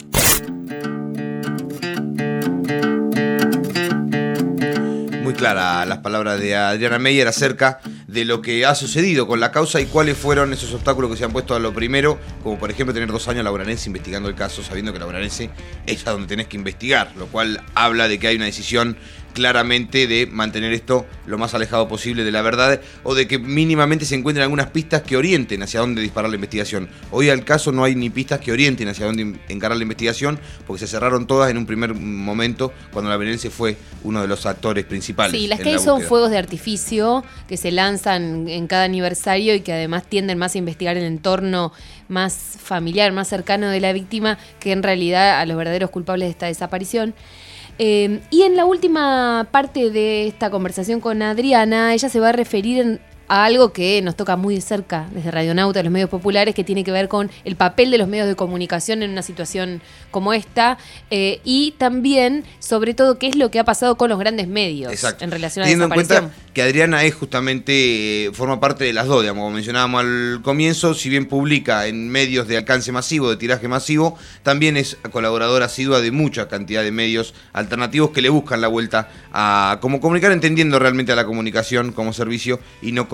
Muy clara las palabras de Adriana Meyer acerca de lo que ha sucedido con la causa y cuáles fueron esos obstáculos que se han puesto a lo primero, como por ejemplo tener dos años la bonaerense investigando el caso, sabiendo que la bonaerense es a donde tenés que investigar, lo cual habla de que hay una decisión claramente de mantener esto lo más alejado posible de la verdad o de que mínimamente se encuentren algunas pistas que orienten hacia dónde disparar la investigación. Hoy al caso no hay ni pistas que orienten hacia dónde encarar la investigación porque se cerraron todas en un primer momento cuando la bonaerense fue uno de los actores principales. Sí, las que hay son fuegos de artificio que se lanzan en cada aniversario y que además tienden más a investigar el entorno más familiar, más cercano de la víctima que en realidad a los verdaderos culpables de esta desaparición. Eh, y en la última parte de esta conversación con Adriana, ella se va a referir en, a algo que nos toca muy de cerca desde Radionauta, los medios populares, que tiene que ver con el papel de los medios de comunicación en una situación como esta eh, y también, sobre todo, qué es lo que ha pasado con los grandes medios. Exacto. En relación a la desaparición. Teniendo en cuenta que Adriana es justamente, eh, forma parte de las dos, digamos, como mencionábamos al comienzo, si bien publica en medios de alcance masivo, de tiraje masivo, también es colaboradora asidua de mucha cantidad de medios alternativos que le buscan la vuelta a cómo comunicar, entendiendo realmente a la comunicación como servicio y no como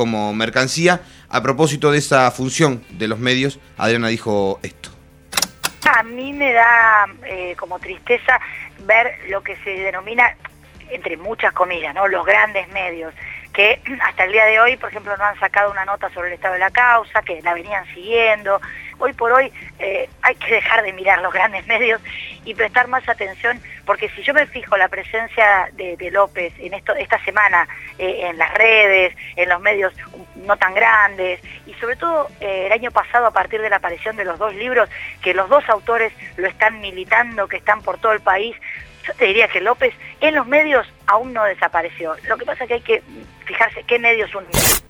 como mercancía. A propósito de esa función de los medios, Adriana dijo esto. A mí me da eh, como tristeza ver lo que se denomina, entre muchas comillas, ¿no?, los grandes medios, que hasta el día de hoy, por ejemplo, no han sacado una nota sobre el estado de la causa, que la venían siguiendo. Hoy por hoy eh, hay que dejar de mirar los grandes medios y prestar más atención, porque si yo me fijo la presencia de, de López en esto esta semana eh, en las redes, en los medios no tan grandes, y sobre todo eh, el año pasado a partir de la aparición de los dos libros, que los dos autores lo están militando, que están por todo el país, yo te diría que López en los medios aún no desapareció. Lo que pasa es que hay que fijarse qué medios son.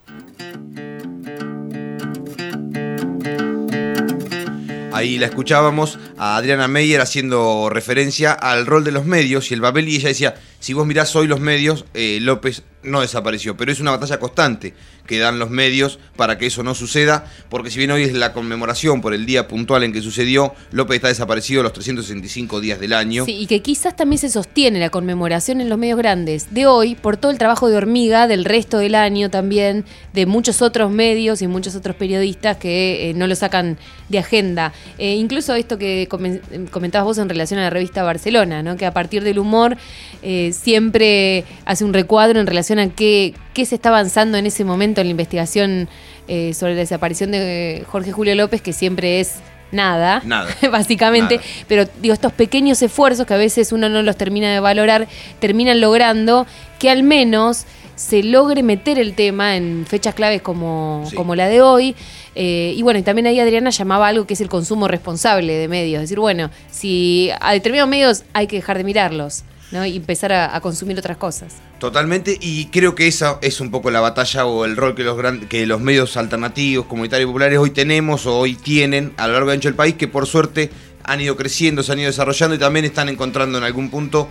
Ahí la escuchábamos a Adriana Meyer haciendo referencia al rol de los medios y el papel, y ella decía, si vos mirás hoy los medios, eh, López no desapareció, pero es una batalla constante que dan los medios para que eso no suceda, porque si bien hoy es la conmemoración por el día puntual en que sucedió, López está desaparecido los trescientos sesenta y cinco días del año. Sí, y que quizás también se sostiene la conmemoración en los medios grandes de hoy por todo el trabajo de hormiga del resto del año también, de muchos otros medios y muchos otros periodistas que eh, no lo sacan de agenda. Eh, incluso esto que comentabas vos en relación a la revista Barcelona, ¿no?, que a partir del humor eh, siempre hace un recuadro en relación a qué, qué se está avanzando en ese momento en la investigación eh, sobre la desaparición de Jorge Julio López, que siempre es nada, nada básicamente, nada. Pero digo, estos pequeños esfuerzos que a veces uno no los termina de valorar, terminan logrando que al menos se logre meter el tema en fechas claves como, sí. como la de hoy. Eh, y bueno, y también ahí Adriana llamaba algo que es el consumo responsable de medios. Es decir, bueno, si a determinados medios hay que dejar de mirarlos, ¿no?, y empezar a, a consumir otras cosas. Totalmente, y creo que esa es un poco la batalla o el rol que los, gran, que los medios alternativos, comunitarios y populares hoy tenemos o hoy tienen a lo largo y ancho del país, que por suerte han ido creciendo, se han ido desarrollando y también están encontrando en algún punto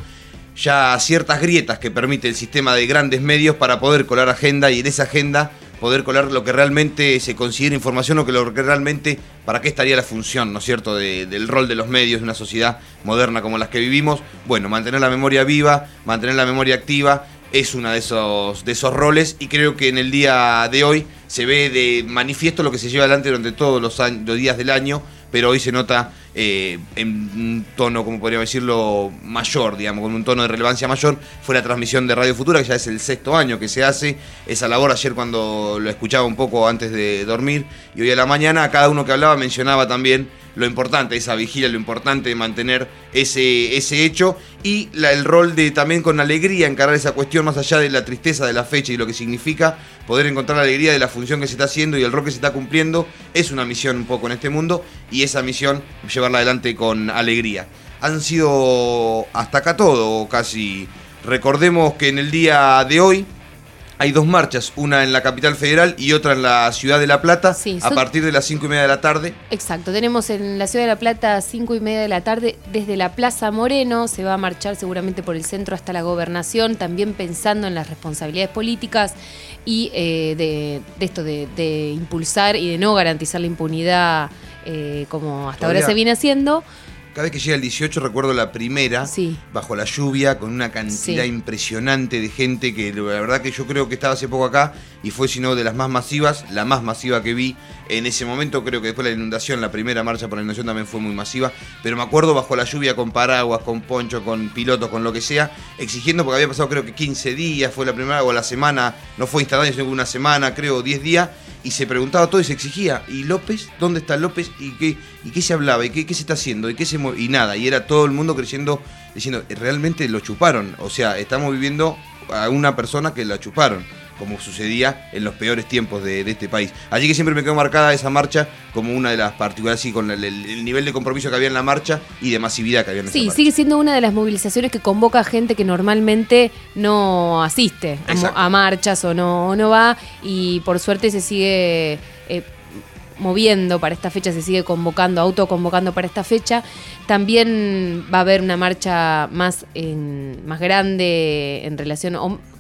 ya ciertas grietas que permite el sistema de grandes medios para poder colar agenda, y en esa agenda poder colar lo que realmente se considera información o que lo que realmente, para qué estaría la función, ¿no es cierto?, de, del rol de los medios en una sociedad moderna como las que vivimos. Bueno, mantener la memoria viva, mantener la memoria activa, es uno de esos, de esos roles, y creo que en el día de hoy se ve de manifiesto lo que se lleva adelante durante todos los, años, los días del año, pero hoy se nota eh, en un tono, como podríamos decirlo, mayor, digamos, con un tono de relevancia mayor. Fue la transmisión de Radio Futura, que ya es el sexto año que se hace esa labor. Ayer cuando lo escuchaba un poco antes de dormir, y hoy a la mañana, cada uno que hablaba mencionaba también lo importante, esa vigilia, lo importante de mantener ese, ese hecho, y la, el rol de también con alegría encarar esa cuestión, más allá de la tristeza de la fecha y lo que significa, poder encontrar la alegría de la función que se está haciendo y el rol que se está cumpliendo. Es una misión un poco en este mundo, y esa misión llevarla adelante con alegría. Han sido hasta acá todo, casi. Recordemos que en el día de hoy hay dos marchas, una en la capital federal y otra en la ciudad de La Plata, sí, son... a partir de las cinco y media de la tarde. Exacto, tenemos en la ciudad de La Plata cinco y media de la tarde, desde la Plaza Moreno, se va a marchar seguramente por el centro hasta la Gobernación, también pensando en las responsabilidades políticas y eh, de, de esto de, de impulsar y de no garantizar la impunidad eh, como hasta Todavía. ahora se viene haciendo. Cada vez que llega el dieciocho recuerdo la primera, sí. bajo la lluvia, con una cantidad sí. impresionante de gente, que la verdad que yo creo que estaba hace poco acá y fue, si no de las más masivas, la más masiva que vi en ese momento. Creo que después de la inundación, la primera marcha por la inundación también fue muy masiva, pero me acuerdo bajo la lluvia, con paraguas, con poncho, con pilotos, con lo que sea, exigiendo, porque había pasado creo que quince días, fue la primera, o la semana, no fue instantánea, sino que una semana, creo, diez días, y se preguntaba todo y se exigía, ¿y López? ¿Dónde está López? ¿Y qué, y qué se hablaba? ¿Y qué, qué se está haciendo? ¿Y qué se y nada? Y era todo el mundo creciendo, diciendo, realmente lo chuparon. O sea, estamos viviendo a una persona que la chuparon, como sucedía en los peores tiempos de, de este país. Así que siempre me quedó marcada esa marcha como una de las particulares, sí, con el, el, el nivel de compromiso que había en la marcha y de masividad que había en esa Sí, marcha. Sigue siendo una de las movilizaciones que convoca gente que normalmente no asiste a, a marchas o no, o no va, y por suerte se sigue eh, moviendo para esta fecha, se sigue convocando, autoconvocando para esta fecha. También va a haber una marcha más, en, más grande en relación, o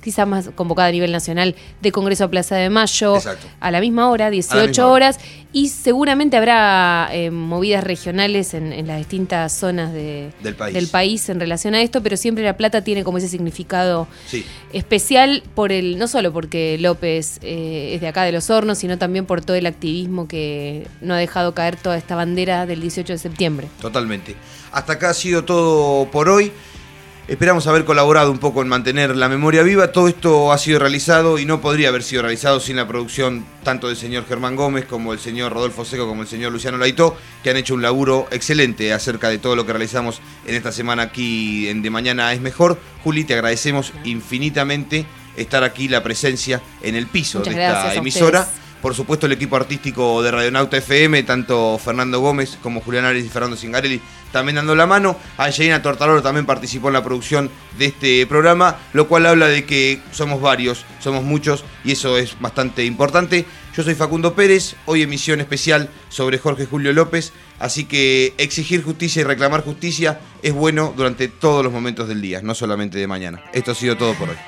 quizás más convocada a nivel nacional, de Congreso a Plaza de Mayo, Exacto. a la misma hora, dieciocho misma hora. horas, y seguramente habrá eh, movidas regionales en, en las distintas zonas de, Del país. del país en relación a esto, pero siempre La Plata tiene como ese significado Sí. especial, por el no solo porque López eh, es de acá de Los Hornos, sino también por todo el activismo que no ha dejado caer toda esta bandera del dieciocho de septiembre. Totalmente. Hasta acá ha sido todo por hoy. Esperamos haber colaborado un poco en mantener la memoria viva. Todo esto ha sido realizado y no podría haber sido realizado sin la producción tanto del señor Germán Gómez como el señor Rodolfo Seco como el señor Luciano Laitó, que han hecho un laburo excelente acerca de todo lo que realizamos en esta semana aquí en De Mañana es Mejor. Juli, te agradecemos infinitamente estar aquí, la presencia en el piso Muchas de esta gracias a emisora. ustedes. Por supuesto, el equipo artístico de Radionauta F M, tanto Fernando Gómez como Julián Ares y Fernando Cingarelli, también dando la mano. Angelina Tortarolo también participó en la producción de este programa, lo cual habla de que somos varios, somos muchos, y eso es bastante importante. Yo soy Facundo Pérez, hoy emisión especial sobre Jorge Julio López, así que exigir justicia y reclamar justicia es bueno durante todos los momentos del día, no solamente de mañana. Esto ha sido todo por hoy.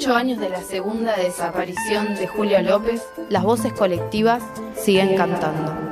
ocho años de la segunda desaparición de Julia López, las voces colectivas siguen cantando.